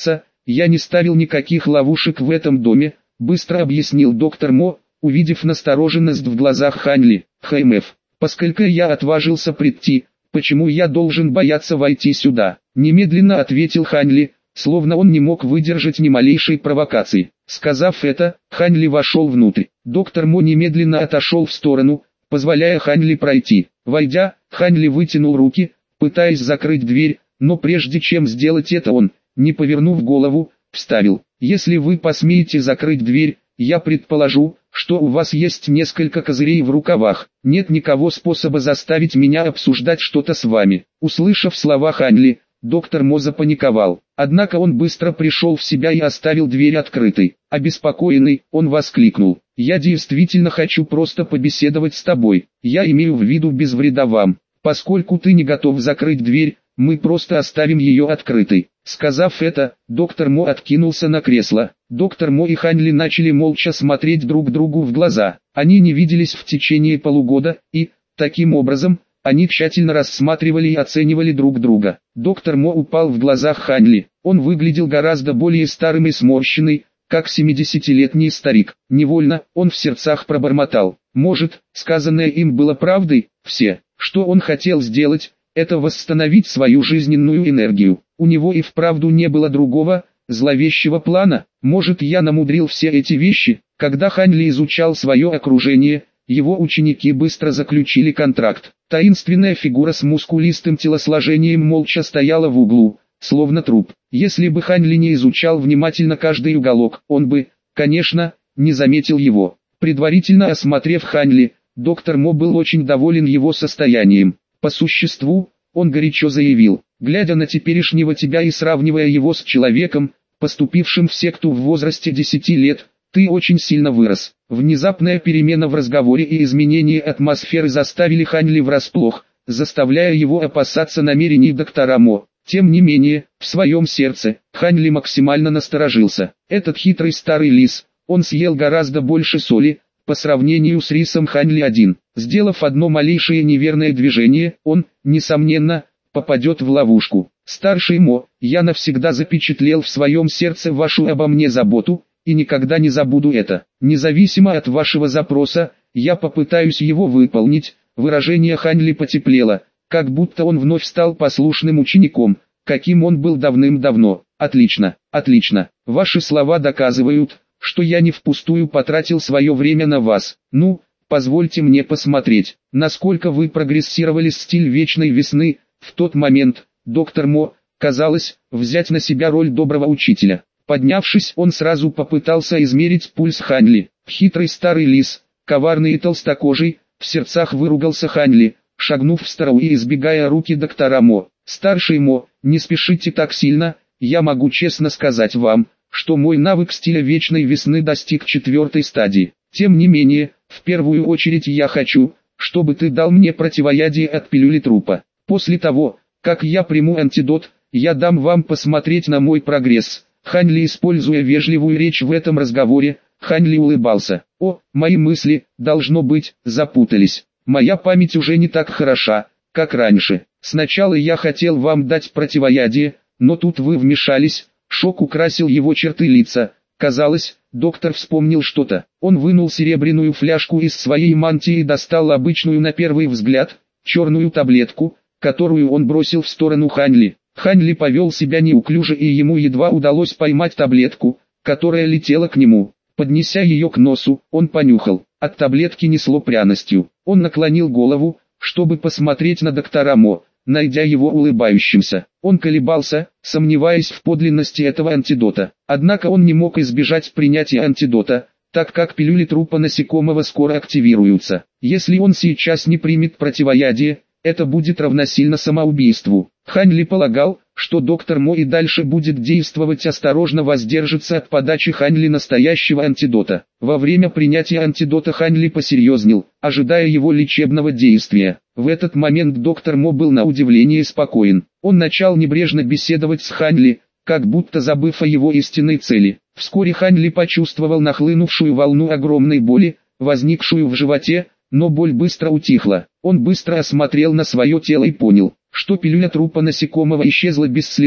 Я не ставил никаких ловушек в этом доме, быстро объяснил доктор Мо, увидев настороженность в глазах Ханли. ХМФ, поскольку я отважился прийти, почему я должен бояться войти сюда? Немедленно ответил Ханли, словно он не мог выдержать ни малейшей провокации. Сказав это, Ханли вошел внутрь. Доктор Мо немедленно отошел в сторону, позволяя Ханли пройти. Войдя, Ханли вытянул руки, пытаясь закрыть дверь, но прежде чем сделать это он, не повернув голову, вставил: «Если вы посмеете закрыть дверь, я предположу, что у вас есть несколько козырей в рукавах. Нет никакого способа заставить меня обсуждать что-то с вами». Услышав слова Ханли, доктор Мо запаниковал. Однако он быстро пришел в себя и оставил дверь открытой. Обеспокоенный, он воскликнул: «Я действительно хочу просто побеседовать с тобой. Я имею в виду без вреда вам. Поскольку ты не готов закрыть дверь, мы просто оставим ее открытой». Сказав это, доктор Мо откинулся на кресло. Доктор Мо и Ханли начали молча смотреть друг другу в глаза. Они не виделись в течение полугода, и, таким образом, они тщательно рассматривали и оценивали друг друга. Доктор Мо упал в глазах Ханли. Он выглядел гораздо более старым и сморщенный, как 70-летний старик. Невольно, он в сердцах пробормотал: «Может, сказанное им было правдой?» Все, что он хотел сделать, это восстановить свою жизненную энергию. У него и вправду не было другого, зловещего плана. Может, я намудрил все эти вещи? Когда Ханли изучал свое окружение, его ученики быстро заключили контракт. Таинственная фигура с мускулистым телосложением молча стояла в углу, словно труп. Если бы Ханли не изучал внимательно каждый уголок, он бы, конечно, не заметил его. Предварительно осмотрев Ханли, доктор Мо был очень доволен его состоянием. По существу, он горячо заявил: «Глядя на теперешнего тебя и сравнивая его с человеком, поступившим в секту в возрасте 10 лет, ты очень сильно вырос». Внезапная перемена в разговоре и изменение атмосферы заставили Ханли врасплох, заставляя его опасаться намерений доктора Мо. Тем не менее, в своем сердце, Ханли максимально насторожился. Этот хитрый старый лис, он съел гораздо больше соли, по сравнению с рисом Ханли-1. Сделав одно малейшее неверное движение, он, несомненно, попадет в ловушку. «Старший Мо, я навсегда запечатлел в своем сердце вашу обо мне заботу, и никогда не забуду это. Независимо от вашего запроса, я попытаюсь его выполнить». Выражение Ханли потеплело, как будто он вновь стал послушным учеником, каким он был давным-давно. «Отлично, отлично. Ваши слова доказывают, что я не впустую потратил свое время на вас. Ну, позвольте мне посмотреть, насколько вы прогрессировали с стиль вечной весны». В тот момент, доктор Мо, казалось, взять на себя роль доброго учителя. Поднявшись, он сразу попытался измерить пульс Ханли. Хитрый старый лис, коварный и толстокожий, в сердцах выругался Ханли, шагнув в сторону и избегая руки доктора Мо. «Старший Мо, не спешите так сильно, я могу честно сказать вам, что мой навык стиля вечной весны достиг 4-й стадии. Тем не менее, в первую очередь я хочу, чтобы ты дал мне противоядие от пилюли трупа. После того, как я приму антидот, я дам вам посмотреть на мой прогресс». Ханли, используя вежливую речь в этом разговоре, Ханли улыбался. «О, мои мысли, должно быть, запутались. Моя память уже не так хороша, как раньше. Сначала я хотел вам дать противоядие, но тут вы вмешались». Шок украсил его черты лица. Казалось, доктор вспомнил что-то. Он вынул серебряную фляжку из своей мантии и достал обычную на первый взгляд, черную таблетку, которую он бросил в сторону Ханли. Ханли повел себя неуклюже, и ему едва удалось поймать таблетку, которая летела к нему. Поднеся ее к носу, он понюхал. От таблетки несло пряностью. Он наклонил голову, чтобы посмотреть на доктора Мо, найдя его улыбающимся. Он колебался, сомневаясь в подлинности этого антидота. Однако он не мог избежать принятия антидота, так как пилюли трупа насекомого скоро активируются. Если он сейчас не примет противоядие, это будет равносильно самоубийству. Ханли полагал, что доктор Мо и дальше будет действовать осторожно, воздержится от подачи Ханли настоящего антидота. Во время принятия антидота Ханли посерьезнел, ожидая его лечебного действия. В этот момент доктор Мо был на удивление спокоен. Он начал небрежно беседовать с Ханли, как будто забыв о его истинной цели. Вскоре Ханли почувствовал нахлынувшую волну огромной боли, возникшую в животе, но боль быстро утихла. Он быстро осмотрел на свое тело и понял, что пилюля трупа насекомого исчезла без следа.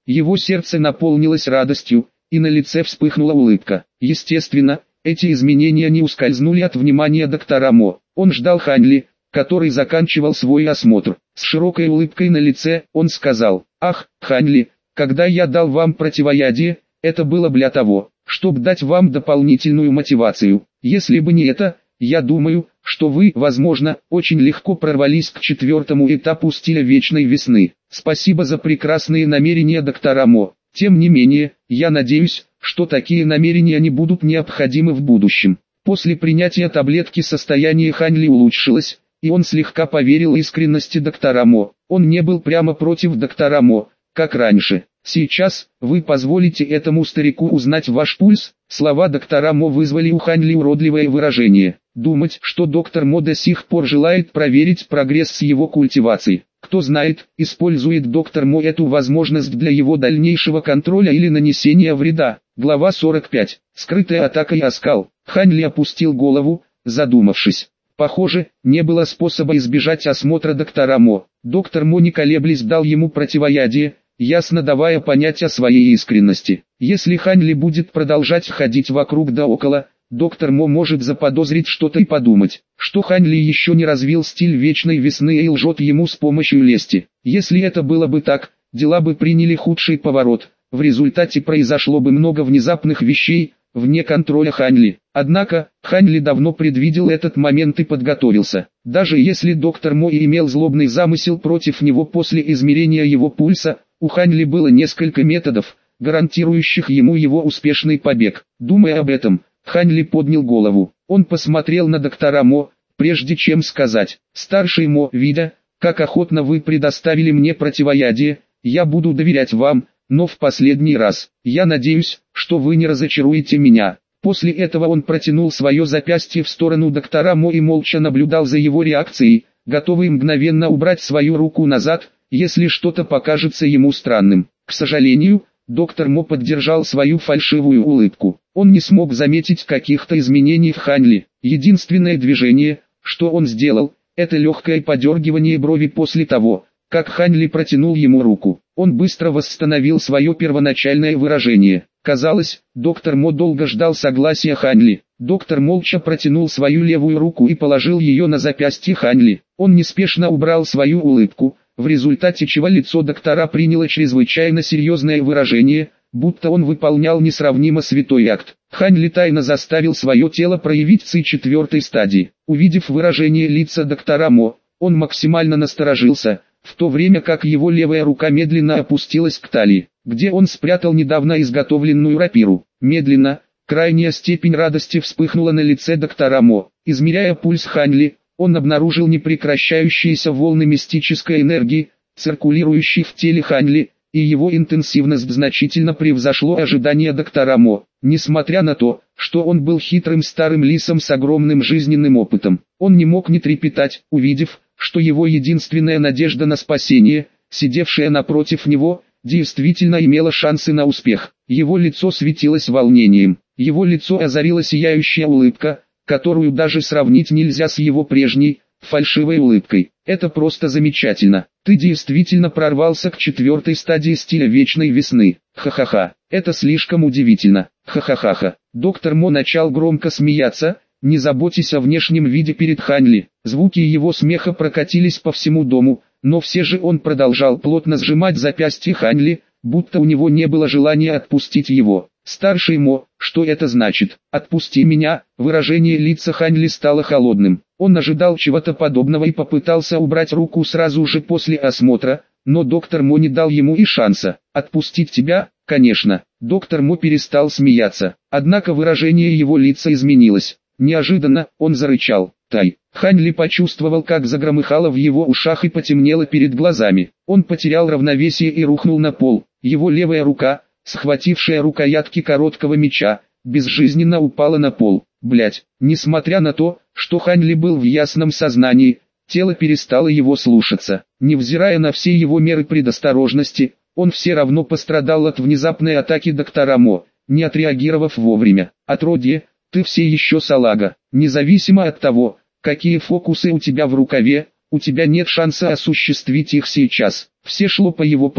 Его сердце наполнилось радостью, и на лице вспыхнула улыбка. Естественно, эти изменения не ускользнули от внимания доктора Мо. Он ждал Хань Ли, который заканчивал свой осмотр. С широкой улыбкой на лице, он сказал: «Ах, Хань Ли, когда я дал вам противоядие, это было для того, чтобы дать вам дополнительную мотивацию. Если бы не это, я думаю, что вы, возможно, очень легко прорвались к 4-му этапу стиля вечной весны. Спасибо за прекрасные намерения доктора Мо. Тем не менее, я надеюсь, что такие намерения не будут необходимы в будущем». После принятия таблетки состояние Хань Ли улучшилось, и он слегка поверил искренности доктора Мо. Он не был прямо против доктора Мо, как раньше. «Сейчас, вы позволите этому старику узнать ваш пульс?» Слова доктора Мо вызвали у Хань Ли уродливое выражение. Думать, что доктор Мо до сих пор желает проверить прогресс с его культивацией. Кто знает, использует доктор Мо эту возможность для его дальнейшего контроля или нанесения вреда. Глава 45. Скрытая атака и оскал. Хань Ли опустил голову, задумавшись. Похоже, не было способа избежать осмотра доктора Мо. Доктор Мо не колеблясь дал ему противоядие, ясно давая понять о своей искренности. Если Хань Ли будет продолжать ходить вокруг да около, доктор Мо может заподозрить что-то и подумать, что Хань Ли еще не развил стиль вечной весны и лжет ему с помощью лести. Если это было бы так, дела бы приняли худший поворот, в результате произошло бы много внезапных вещей, вне контроля Хань Ли. Однако, Хань Ли давно предвидел этот момент и подготовился. Даже если доктор Мо и имел злобный замысел против него после измерения его пульса, у Хань Ли было несколько методов, гарантирующих ему его успешный побег. Думая об этом, Хань Ли поднял голову. Он посмотрел на доктора Мо, прежде чем сказать: «Старший Мо, видя, как охотно вы предоставили мне противоядие, я буду доверять вам, но в последний раз. Я надеюсь, что вы не разочаруете меня». После этого он протянул свое запястье в сторону доктора Мо и молча наблюдал за его реакцией, готовый мгновенно убрать свою руку назад, если что-то покажется ему странным. К сожалению, доктор Мо поддержал свою фальшивую улыбку. Он не смог заметить каких-то изменений в Хань Ли. Единственное движение, что он сделал, это легкое подергивание брови после того, как Хань Ли протянул ему руку. Он быстро восстановил свое первоначальное выражение. Казалось, доктор Мо долго ждал согласия Хань Ли. Доктор молча протянул свою левую руку и положил ее на запястье Хань Ли. Он неспешно убрал свою улыбку, в результате чего лицо доктора приняло чрезвычайно серьезное выражение, будто он выполнял несравнимо святой акт. Хань Ли тайно заставил свое тело проявить ци 4-й стадии. Увидев выражение лица доктора Мо, он максимально насторожился, в то время как его левая рука медленно опустилась к талии, где он спрятал недавно изготовленную рапиру. Медленно, крайняя степень радости вспыхнула на лице доктора Мо. Измеряя пульс Хань Ли, он обнаружил непрекращающиеся волны мистической энергии, циркулирующей в теле Хань Ли, и его интенсивность значительно превзошло ожидания доктора Мо. Несмотря на то, что он был хитрым старым лисом с огромным жизненным опытом, он не мог не трепетать, увидев, что его единственная надежда на спасение, сидевшая напротив него, действительно имела шансы на успех. Его лицо светилось волнением, его лицо озарила сияющая улыбка, которую даже сравнить нельзя с его прежней, фальшивой улыбкой. «Это просто замечательно. Ты действительно прорвался к 4-й стадии стиля вечной весны. Ха-ха-ха. Это слишком удивительно. Ха-ха-ха-ха». Доктор Мо начал громко смеяться, не заботясь о внешнем виде перед Хань Ли. Звуки его смеха прокатились по всему дому, но все же он продолжал плотно сжимать запястье Хань Ли, будто у него не было желания отпустить его. «Старший Мо, что это значит? Отпусти меня!» Выражение лица Хань Ли стало холодным. Он ожидал чего-то подобного и попытался убрать руку сразу же после осмотра, но доктор Мо не дал ему и шанса. «Отпустить тебя? Конечно!» Доктор Мо перестал смеяться, однако выражение его лица изменилось. Неожиданно, он зарычал. «Тай!» Хань Ли почувствовал, как загромыхало в его ушах и потемнело перед глазами. Он потерял равновесие и рухнул на пол. Его левая рука, схватившая рукоятки короткого меча, безжизненно упала на пол. Блять, несмотря на то, что Хань Ли был в ясном сознании, тело перестало его слушаться. Невзирая на все его меры предосторожности, он все равно пострадал от внезапной атаки доктора Мо, не отреагировав вовремя. «Отродье, ты все еще салага. Независимо от того, какие фокусы у тебя в рукаве, у тебя нет шанса осуществить их сейчас». Все шло по его плану.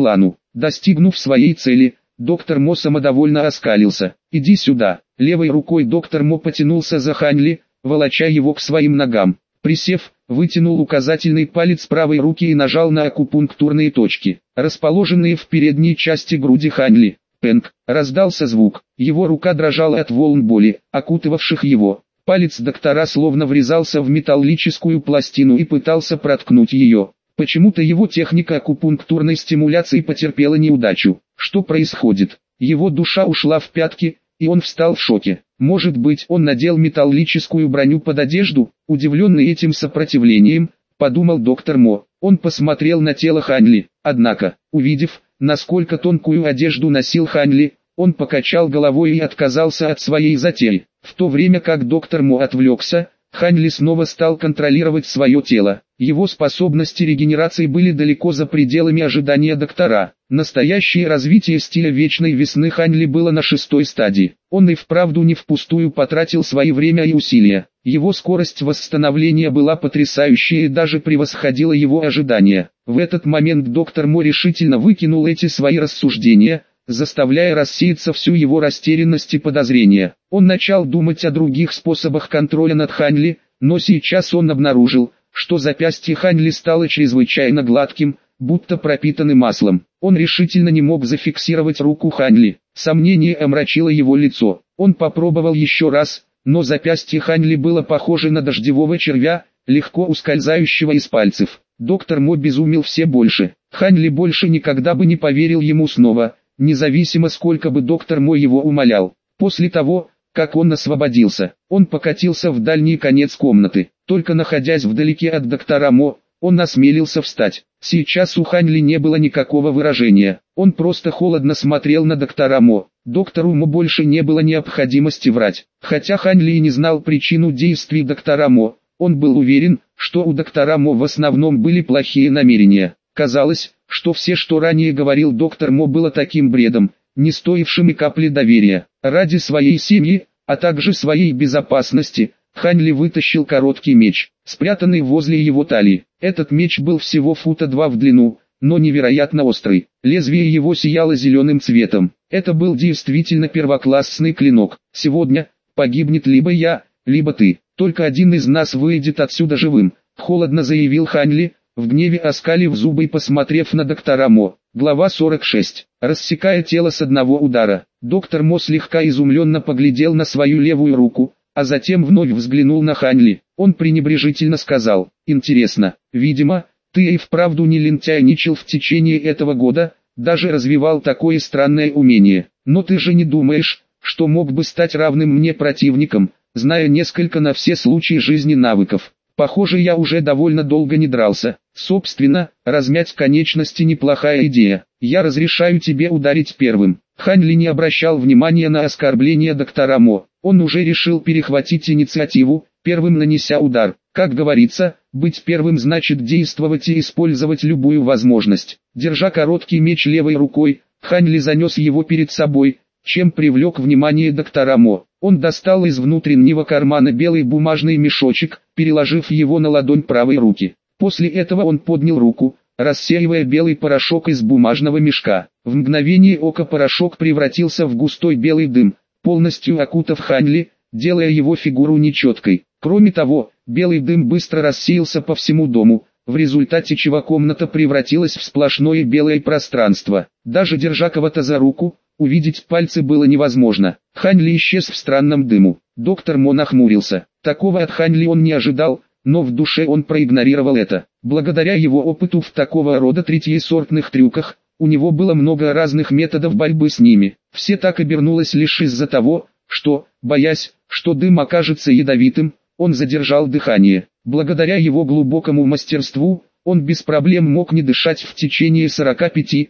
Достигнув своей цели, доктор Мо самодовольно оскалился. «Иди сюда». Левой рукой доктор Мо потянулся за Ханли, волоча его к своим ногам. Присев, вытянул указательный палец правой руки и нажал на акупунктурные точки, расположенные в передней части груди Ханли. Пэнк, раздался звук, его рука дрожала от волн боли, окутывавших его. Палец доктора словно врезался в металлическую пластину и пытался проткнуть ее. Почему-то его техника акупунктурной стимуляции потерпела неудачу. Что происходит? Его душа ушла в пятки, и он встал в шоке. Может быть, он надел металлическую броню под одежду? Удивленный этим сопротивлением, подумал доктор Мо. Он посмотрел на тело Ханли. Однако, увидев, насколько тонкую одежду носил Ханли, он покачал головой и отказался от своей затеи. В то время как доктор Мо отвлекся, Ханли снова стал контролировать свое тело. Его способности регенерации были далеко за пределами ожидания доктора. Настоящее развитие стиля вечной весны Ханли было на 6-й стадии. Он и вправду не впустую потратил свои время и усилия. Его скорость восстановления была потрясающей и даже превосходила его ожидания. В этот момент доктор Мо решительно выкинул эти свои рассуждения, заставляя рассеяться всю его растерянность и подозрения. Он начал думать о других способах контроля над Ханли, но сейчас он обнаружил, что запястье Ханли стало чрезвычайно гладким, будто пропитанным маслом. Он решительно не мог зафиксировать руку Ханли. Сомнение омрачило его лицо. Он попробовал еще раз, но запястье Ханли было похоже на дождевого червя, легко ускользающего из пальцев. Доктор Мо безумил все больше. Ханли больше никогда бы не поверил ему снова, независимо сколько бы доктор Мо его умолял. После того, как он освободился, он покатился в дальний конец комнаты. Только находясь вдалеке от доктора Мо, он осмелился встать. Сейчас у Ханли не было никакого выражения. Он просто холодно смотрел на доктора Мо. Доктору Мо больше не было необходимости врать. Хотя Ханли и не знал причину действий доктора Мо, он был уверен, что у доктора Мо в основном были плохие намерения. Казалось, что все, что ранее говорил доктор Мо, было таким бредом, не стоившим и капли доверия. Ради своей семьи, а также своей безопасности, Ханли вытащил короткий меч, спрятанный возле его талии. Этот меч был всего фута 2 в длину, но невероятно острый. Лезвие его сияло зеленым цветом. Это был действительно первоклассный клинок. Сегодня погибнет либо я, либо ты. Только один из нас выйдет отсюда живым, холодно заявил Ханли, в гневе оскалив зубы и посмотрев на доктора Мо. Глава 46. Рассекая тело с одного удара, доктор Мо слегка изумленно поглядел на свою левую руку, а затем вновь взглянул на Ханли. Он пренебрежительно сказал: «Интересно, видимо, ты и вправду не лентяйничал в течение этого года, даже развивал такое странное умение. Но ты же не думаешь, что мог бы стать равным мне противником, зная несколько на все случаи жизни навыков? Похоже, я уже довольно долго не дрался. Собственно, размять конечности неплохая идея. Я разрешаю тебе ударить первым». Ханли не обращал внимания на оскорбление доктора Мо. Он уже решил перехватить инициативу, первым нанеся удар. Как говорится, быть первым значит действовать и использовать любую возможность. Держа короткий меч левой рукой, Ханли занес его перед собой, чем привлек внимание доктора Мо. Он достал из внутреннего кармана белый бумажный мешочек, переложив его на ладонь правой руки. После этого он поднял руку, рассеивая белый порошок из бумажного мешка. В мгновение ока порошок превратился в густой белый дым, полностью окутав Ханли, делая его фигуру нечеткой. Кроме того, белый дым быстро рассеялся по всему дому, в результате чего комната превратилась в сплошное белое пространство. Даже держа кого-то за руку, увидеть пальцы было невозможно. Ханли исчез в странном дыму. Доктор Мо нахмурился. Такого от Ханли он не ожидал, но в душе он проигнорировал это. Благодаря его опыту в такого рода третьесортных трюках, у него было много разных методов борьбы с ними. Все так обернулось лишь из-за того, что, боясь, что дым окажется ядовитым, он задержал дыхание. Благодаря его глубокому мастерству, он без проблем мог не дышать в течение 45-75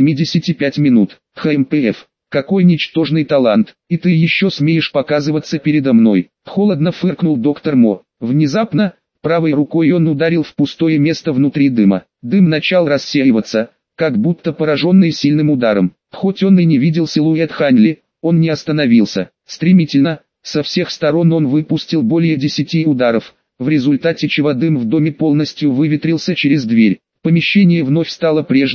минут. ХМПФ. Какой ничтожный талант, и ты еще смеешь показываться передо мной. Холодно фыркнул доктор Мо. Внезапно, правой рукой он ударил в пустое место внутри дыма. Дым начал рассеиваться, как будто пораженный сильным ударом. Хоть он и не видел силуэт Ханли, он не остановился. Стремительно, со всех сторон он выпустил более 10 ударов, в результате чего дым в доме полностью выветрился через дверь. Помещение вновь стало прежним,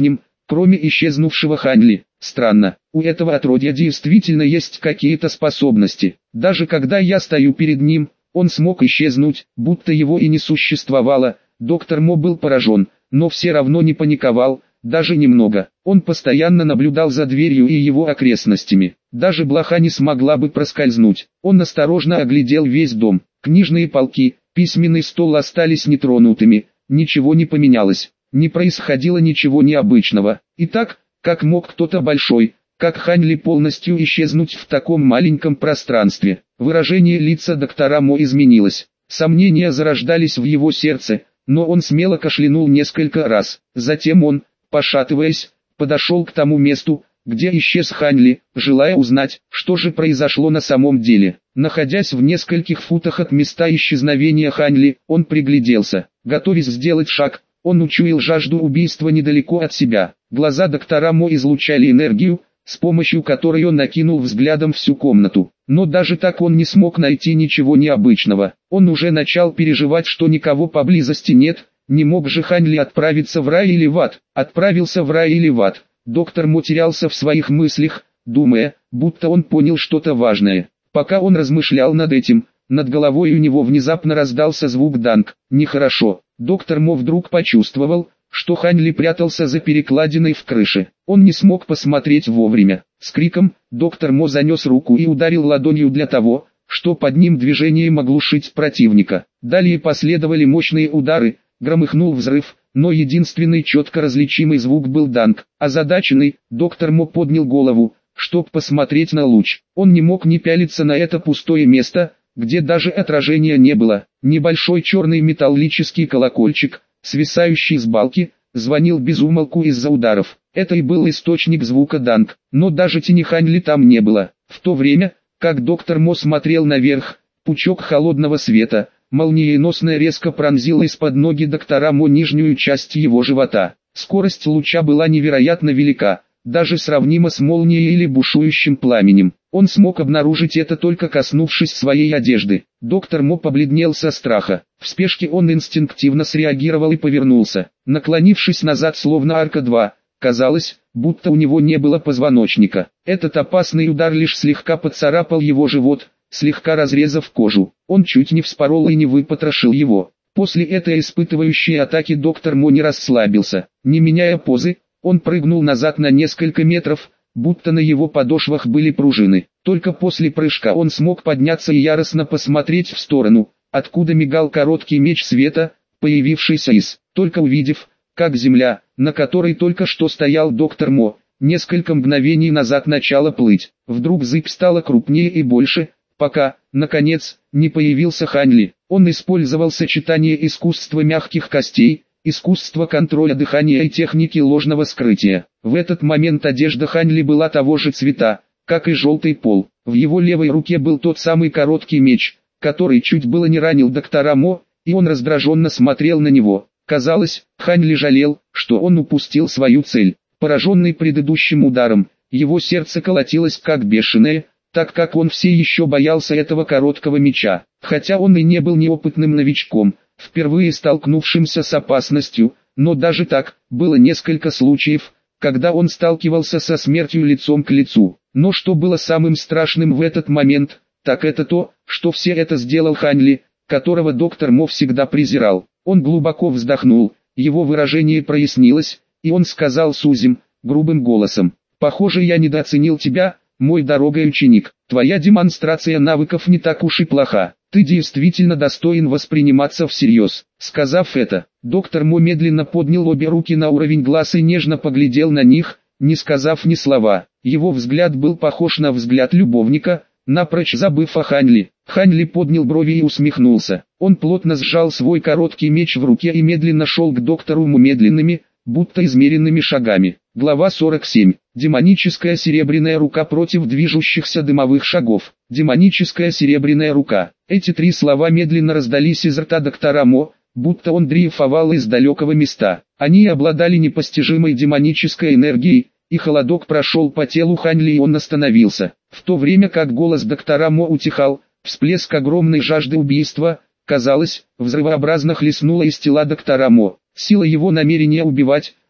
кроме исчезнувшего Хань Ли. Странно, у этого отродья действительно есть какие-то способности. Даже когда я стою перед ним, он смог исчезнуть, будто его и не существовало. Доктор Мо был поражен, но все равно не паниковал, даже немного. Он постоянно наблюдал за дверью и его окрестностями. Даже блоха не смогла бы проскользнуть. Он осторожно оглядел весь дом. Книжные полки, письменный стол остались нетронутыми. Ничего не поменялось. Не происходило ничего необычного. Итак, как мог кто-то большой, как Хань Ли, полностью исчезнуть в таком маленьком пространстве? Выражение лица доктора Мо изменилось. Сомнения зарождались в его сердце, но он смело кашлянул несколько раз. Затем он, пошатываясь, подошел к тому месту, где исчез Хань Ли, желая узнать, что же произошло на самом деле. Находясь в нескольких футах от места исчезновения Хань Ли, он пригляделся. Готовясь сделать шаг, он учуял жажду убийства недалеко от себя. Глаза доктора Мо излучали энергию, с помощью которой он накинул взглядом всю комнату. Но даже так он не смог найти ничего необычного. Он уже начал переживать, что никого поблизости нет. Не мог же Хань Ли отправиться в рай или в ад? Отправился в рай или в ад? Доктор Мо терялся в своих мыслях, думая, будто он понял что-то важное. Пока он размышлял над этим, над головой у него внезапно раздался звук данг. Нехорошо. Доктор Мо вдруг почувствовал, что Хань Ли прятался за перекладиной в крыше. Он не смог посмотреть вовремя. С криком, доктор Мо занес руку и ударил ладонью для того, чтобы одним движением оглушить противника. Далее последовали мощные удары, громыхнул взрыв, но единственный четко различимый звук был данг. Озадаченный, доктор Мо поднял голову, чтобы посмотреть на луч. Он не мог не пялиться на это пустое место, где даже отражения не было. Небольшой черный металлический колокольчик, свисающий с балки, звонил без умолку из-за ударов. Это и был источник звука данг, но даже тени Хань Ли там не было. В то время, как доктор Мо смотрел наверх, пучок холодного света, молниеносно резко пронзил из-под ноги доктора Мо нижнюю часть его живота. Скорость луча была невероятно велика, даже сравнима с молнией или бушующим пламенем. Он смог обнаружить это только коснувшись своей одежды. Доктор Мо побледнел со страха. В спешке он инстинктивно среагировал и повернулся. Наклонившись назад словно арка-2, казалось, будто у него не было позвоночника. Этот опасный удар лишь слегка поцарапал его живот, слегка разрезав кожу. Он чуть не вспорол и не выпотрошил его. После этой испытывающей атаки доктор Мо не расслабился. Не меняя позы, он прыгнул назад на несколько метров, будто на его подошвах были пружины. Только после прыжка он смог подняться и яростно посмотреть в сторону, откуда мигал короткий меч света, появившийся из. Только увидев, как земля, на которой только что стоял доктор Мо, несколько мгновений назад начала плыть. Вдруг зыбь стала крупнее и больше, пока, наконец, не появился Хань Ли. Он использовал сочетание искусства мягких костей, искусство контроля дыхания и техники ложного скрытия. В этот момент одежда Хань Ли была того же цвета, как и желтый пол. В его левой руке был тот самый короткий меч, который чуть было не ранил доктора Мо, и он раздраженно смотрел на него. Казалось, Хань Ли жалел, что он упустил свою цель. Пораженный предыдущим ударом, его сердце колотилось как бешеное, так как он все еще боялся этого короткого меча. Хотя он и не был неопытным новичком, впервые столкнувшимся с опасностью, но даже так, было несколько случаев, когда он сталкивался со смертью лицом к лицу. Но что было самым страшным в этот момент, так это то, что все это сделал Хань Ли, которого доктор Мо всегда презирал. Он глубоко вздохнул, его выражение прояснилось, и он сказал сузим, грубым голосом: «Похоже, я недооценил тебя, мой дорогой ученик. Твоя демонстрация навыков не так уж и плоха. Ты действительно достоин восприниматься всерьез». Сказав это, доктор Мо медленно поднял обе руки на уровень глаз и нежно поглядел на них, не сказав ни слова. Его взгляд был похож на взгляд любовника, напрочь забыв о Хань Ли. Хань Ли поднял брови и усмехнулся. Он плотно сжал свой короткий меч в руке и медленно шел к доктору Мо медленными, будто измеренными шагами. Глава 47. Демоническая серебряная рука против движущихся дымовых шагов. Демоническая серебряная рука. Эти три слова медленно раздались из рта доктора Мо, будто он дрейфовал из далекого места. Они обладали непостижимой демонической энергией, и холодок прошел по телу Хань Ли, и он остановился. В то время как голос доктора Мо утихал, всплеск огромной жажды убийства, казалось, взрывообразно хлестнула из тела доктора Мо. Сила его намерения убивать,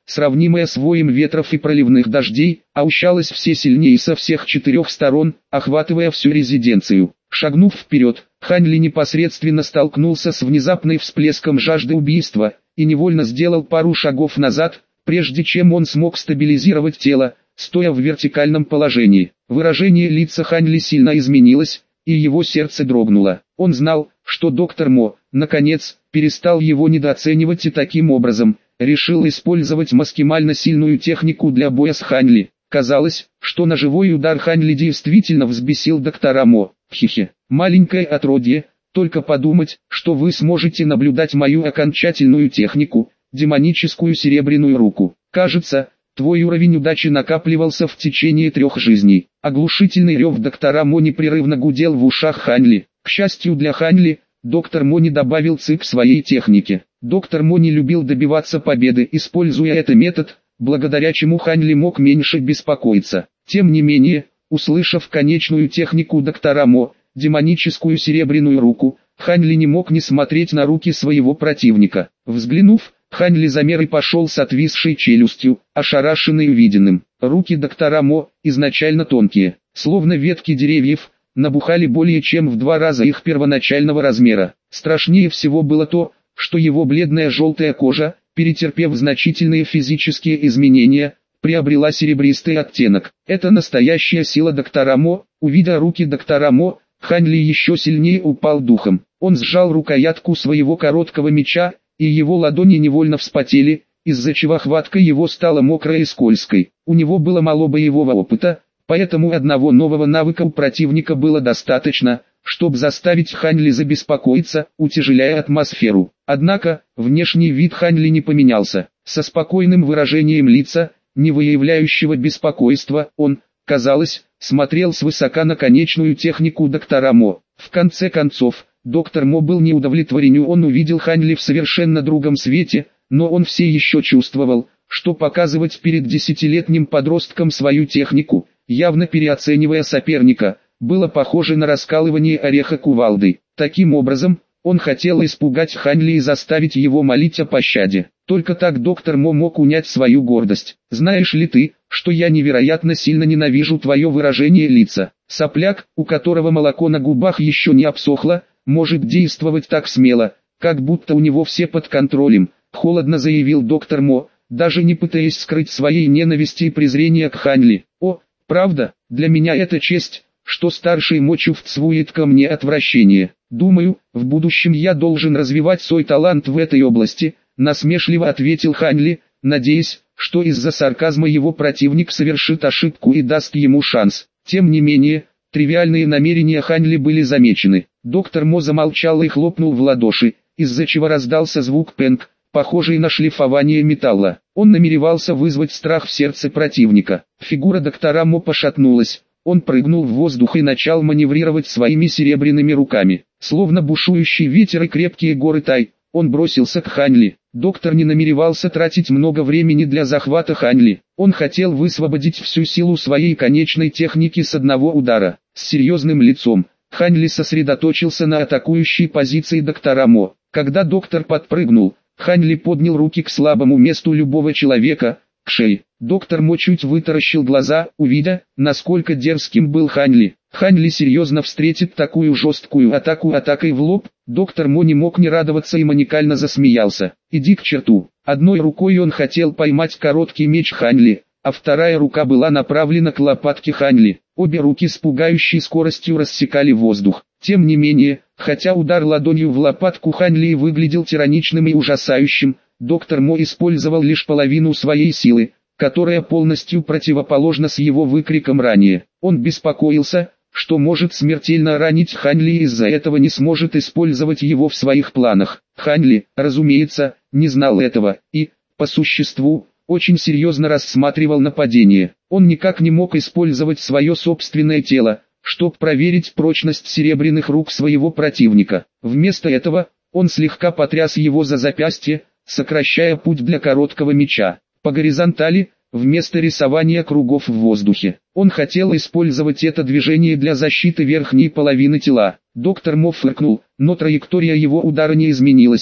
сравнимая с воем ветров и проливных дождей, аущалась все сильнее со всех 4 сторон, охватывая всю резиденцию. Шагнув вперед, Хань Ли непосредственно столкнулся с внезапным всплеском жажды убийства, и невольно сделал пару шагов назад, прежде чем он смог стабилизировать тело, стоя в вертикальном положении. Выражение лица Хань Ли сильно изменилось, и его сердце дрогнуло. Он знал, что доктор Мо, наконец, перестал его недооценивать и таким образом решил использовать максимально сильную технику для боя с Хань Ли. Казалось, что ножевой удар Хань Ли действительно взбесил доктора Мо. Хихи, маленькое отродье, только подумать, что вы сможете наблюдать мою окончательную технику, демоническую серебряную руку. Кажется, твой уровень удачи накапливался в течение 3 жизней. Оглушительный рев доктора Мо непрерывно гудел в ушах Хань Ли. К счастью для Хань Ли, доктор Мо не добавил ци к своей технике. Доктор Мо не любил добиваться победы, используя этот метод, благодаря чему Хань Ли мог меньше беспокоиться. Тем не менее, услышав конечную технику доктора Мо, демоническую серебряную руку, Хань Ли не мог не смотреть на руки своего противника. Взглянув, Хань Ли замер и пошел с отвисшей челюстью, ошарашенный увиденным. Руки доктора Мо, изначально тонкие, словно ветки деревьев, набухали более чем в 2 раза их первоначального размера. Страшнее всего было то, что его бледная желтая кожа, перетерпев значительные физические изменения, приобрела серебристый оттенок. Это настоящая сила доктора Мо. Увидя руки доктора Мо, Хань Ли еще сильнее упал духом. Он сжал рукоятку своего короткого меча, и его ладони невольно вспотели, из-за чего хватка его стала мокрой и скользкой. У него было мало боевого опыта, поэтому одного нового навыка у противника было достаточно, чтобы заставить Хань Ли забеспокоиться, утяжеляя атмосферу. Однако, внешний вид Хань Ли не поменялся. Со спокойным выражением лица, не выявляющего беспокойства, он, казалось, смотрел свысока на конечную технику доктора Мо. В конце концов, доктор Мо был не удовлетворен, он увидел Хань Ли в совершенно другом свете, но он все еще чувствовал, что показывать перед 10-летним подростком свою технику, явно переоценивая соперника, было похоже на раскалывание ореха кувалдой. Таким образом, он хотел испугать Хань Ли и заставить его молить о пощаде. Только так доктор Мо мог унять свою гордость. «Знаешь ли ты, что я невероятно сильно ненавижу твое выражение лица? Сопляк, у которого молоко на губах еще не обсохло, может действовать так смело, как будто у него все под контролем», — холодно заявил доктор Мо, даже не пытаясь скрыть своей ненависти и презрения к Хань Ли. «О, правда, для меня это честь, что старший Мо чувствует ко мне отвращение. Думаю, в будущем я должен развивать свой талант в этой области», — насмешливо ответил Хань Ли, надеясь, что из-за сарказма его противник совершит ошибку и даст ему шанс. Тем не менее, тривиальные намерения Хань Ли были замечены. Доктор Мо замолчал и хлопнул в ладоши, из-за чего раздался звук пэнк, похожий на шлифование металла. Он намеревался вызвать страх в сердце противника. Фигура доктора Мо пошатнулась. Он прыгнул в воздух и начал маневрировать своими серебряными руками. Словно бушующий ветер и крепкие горы Тай, он бросился к Хань Ли. Доктор не намеревался тратить много времени для захвата Хань Ли. Он хотел высвободить всю силу своей конечной техники с одного удара. С серьезным лицом, Хань Ли сосредоточился на атакующей позиции доктора Мо. Когда доктор подпрыгнул, Хань Ли поднял руки к слабому месту любого человека, к шее. Доктор Мо чуть вытаращил глаза, увидя, насколько дерзким был Хань Ли. Хань Ли серьезно встретит такую жесткую атаку атакой в лоб. Доктор Мо не мог не радоваться и маниакально засмеялся. «Иди к черту». Одной рукой он хотел поймать короткий меч Хань Ли, а вторая рука была направлена к лопатке Хань Ли. Обе руки с пугающей скоростью рассекали воздух. Тем не менее, хотя удар ладонью в лопатку Хань Ли выглядел тираничным и ужасающим, доктор Мо использовал лишь половину своей силы, которая полностью противоположна с его выкриком ранее. Он беспокоился, что может смертельно ранить Хань Ли и из-за этого не сможет использовать его в своих планах. Хань Ли, разумеется, не знал этого и, по существу, очень серьезно рассматривал нападение. Он никак не мог использовать свое собственное тело, чтобы проверить прочность серебряных рук своего противника. Вместо этого, он слегка потряс его за запястье, сокращая путь для короткого меча. По горизонтали, вместо рисования кругов в воздухе. Он хотел использовать это движение для защиты верхней половины тела. Доктор Мо фыркнул, но траектория его удара не изменилась.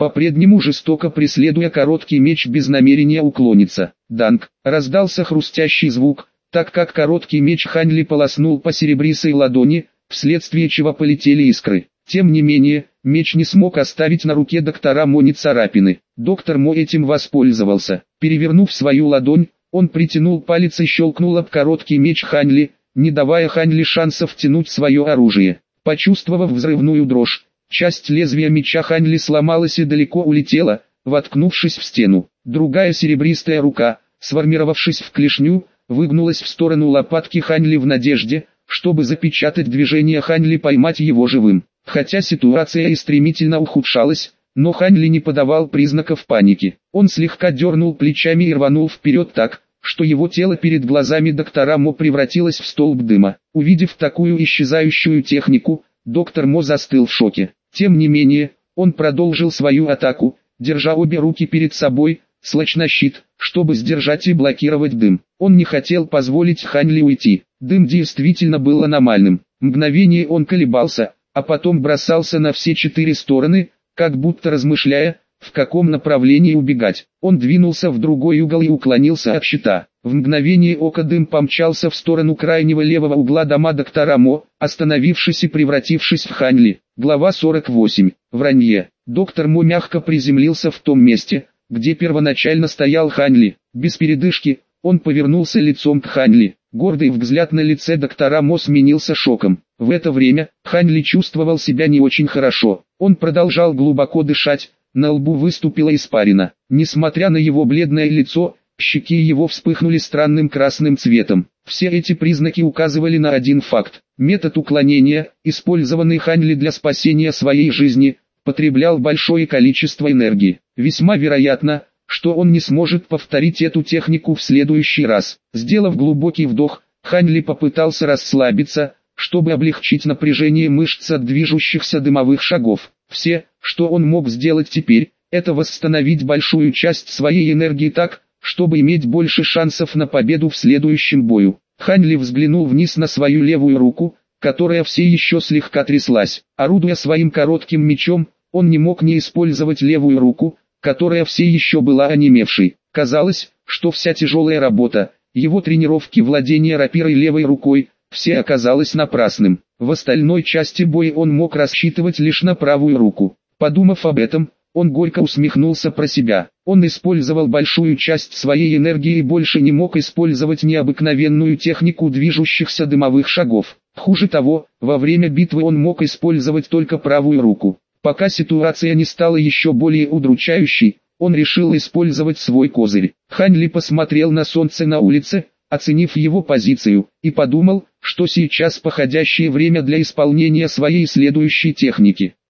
по-прежнему жестоко преследуя короткий меч без намерения уклониться. Данг! Раздался хрустящий звук, так как короткий меч Хань Ли полоснул по серебристой ладони, вследствие чего полетели искры. Тем не менее, меч не смог оставить на руке доктора Мо ни царапины. Доктор Мо этим воспользовался. Перевернув свою ладонь, он притянул палец и щелкнул об короткий меч Хань Ли, не давая Хань Ли шансов тянуть свое оружие. Почувствовав взрывную дрожь, часть лезвия меча Хань Ли сломалась и далеко улетела, воткнувшись в стену. Другая серебристая рука, сформировавшись в клешню, выгнулась в сторону лопатки Хань Ли в надежде, чтобы запечатать движение Хань Ли, поймать его живым. Хотя ситуация и стремительно ухудшалась, но Хань Ли не подавал признаков паники. Он слегка дернул плечами и рванул вперед так, что его тело перед глазами доктора Мо превратилось в столб дыма. Увидев такую исчезающую технику, доктор Мо застыл в шоке. Тем не менее, он продолжил свою атаку, держа обе руки перед собой, словно щит, чтобы сдержать и блокировать дым. Он не хотел позволить Хань Ли уйти. Дым действительно был аномальным. Мгновение он колебался, а потом бросался на все четыре стороны, как будто размышляя, в каком направлении убегать. Он двинулся в другой угол и уклонился от щита. В мгновение ока дым помчался в сторону крайнего левого угла дома доктора Мо, остановившись и превратившись в Хань Ли. Глава 48. Вранье. Доктор Мо мягко приземлился в том месте, где первоначально стоял Хань Ли. Без передышки, он повернулся лицом к Хань Ли. Гордый взгляд на лице доктора Мо сменился шоком. В это время, Хань Ли чувствовал себя не очень хорошо. Он продолжал глубоко дышать, на лбу выступила испарина. Несмотря на его бледное лицо, щеки его вспыхнули странным красным цветом. Все эти признаки указывали на один факт. Метод уклонения, использованный Хань Ли для спасения своей жизни, потреблял большое количество энергии. Весьма вероятно, что он не сможет повторить эту технику в следующий раз. Сделав глубокий вдох, Хань Ли попытался расслабиться, чтобы облегчить напряжение мышц от движущихся дымовых шагов. Все, что он мог сделать теперь, это восстановить большую часть своей энергии так, чтобы иметь больше шансов на победу в следующем бою. Хань Ли взглянул вниз на свою левую руку, которая все еще слегка тряслась. Орудуя своим коротким мечом, он не мог не использовать левую руку, которая все еще была онемевшей. Казалось, что вся тяжелая работа, его тренировки владения рапирой левой рукой, все оказалось напрасным. В остальной части боя он мог рассчитывать лишь на правую руку. Подумав об этом, он горько усмехнулся про себя. Он использовал большую часть своей энергии и больше не мог использовать необыкновенную технику движущихся дымовых шагов. Хуже того, во время битвы он мог использовать только правую руку. Пока ситуация не стала еще более удручающей, он решил использовать свой козырь. Хань Ли посмотрел на солнце на улице, оценив его позицию, и подумал, что сейчас подходящее время для исполнения своей следующей техники.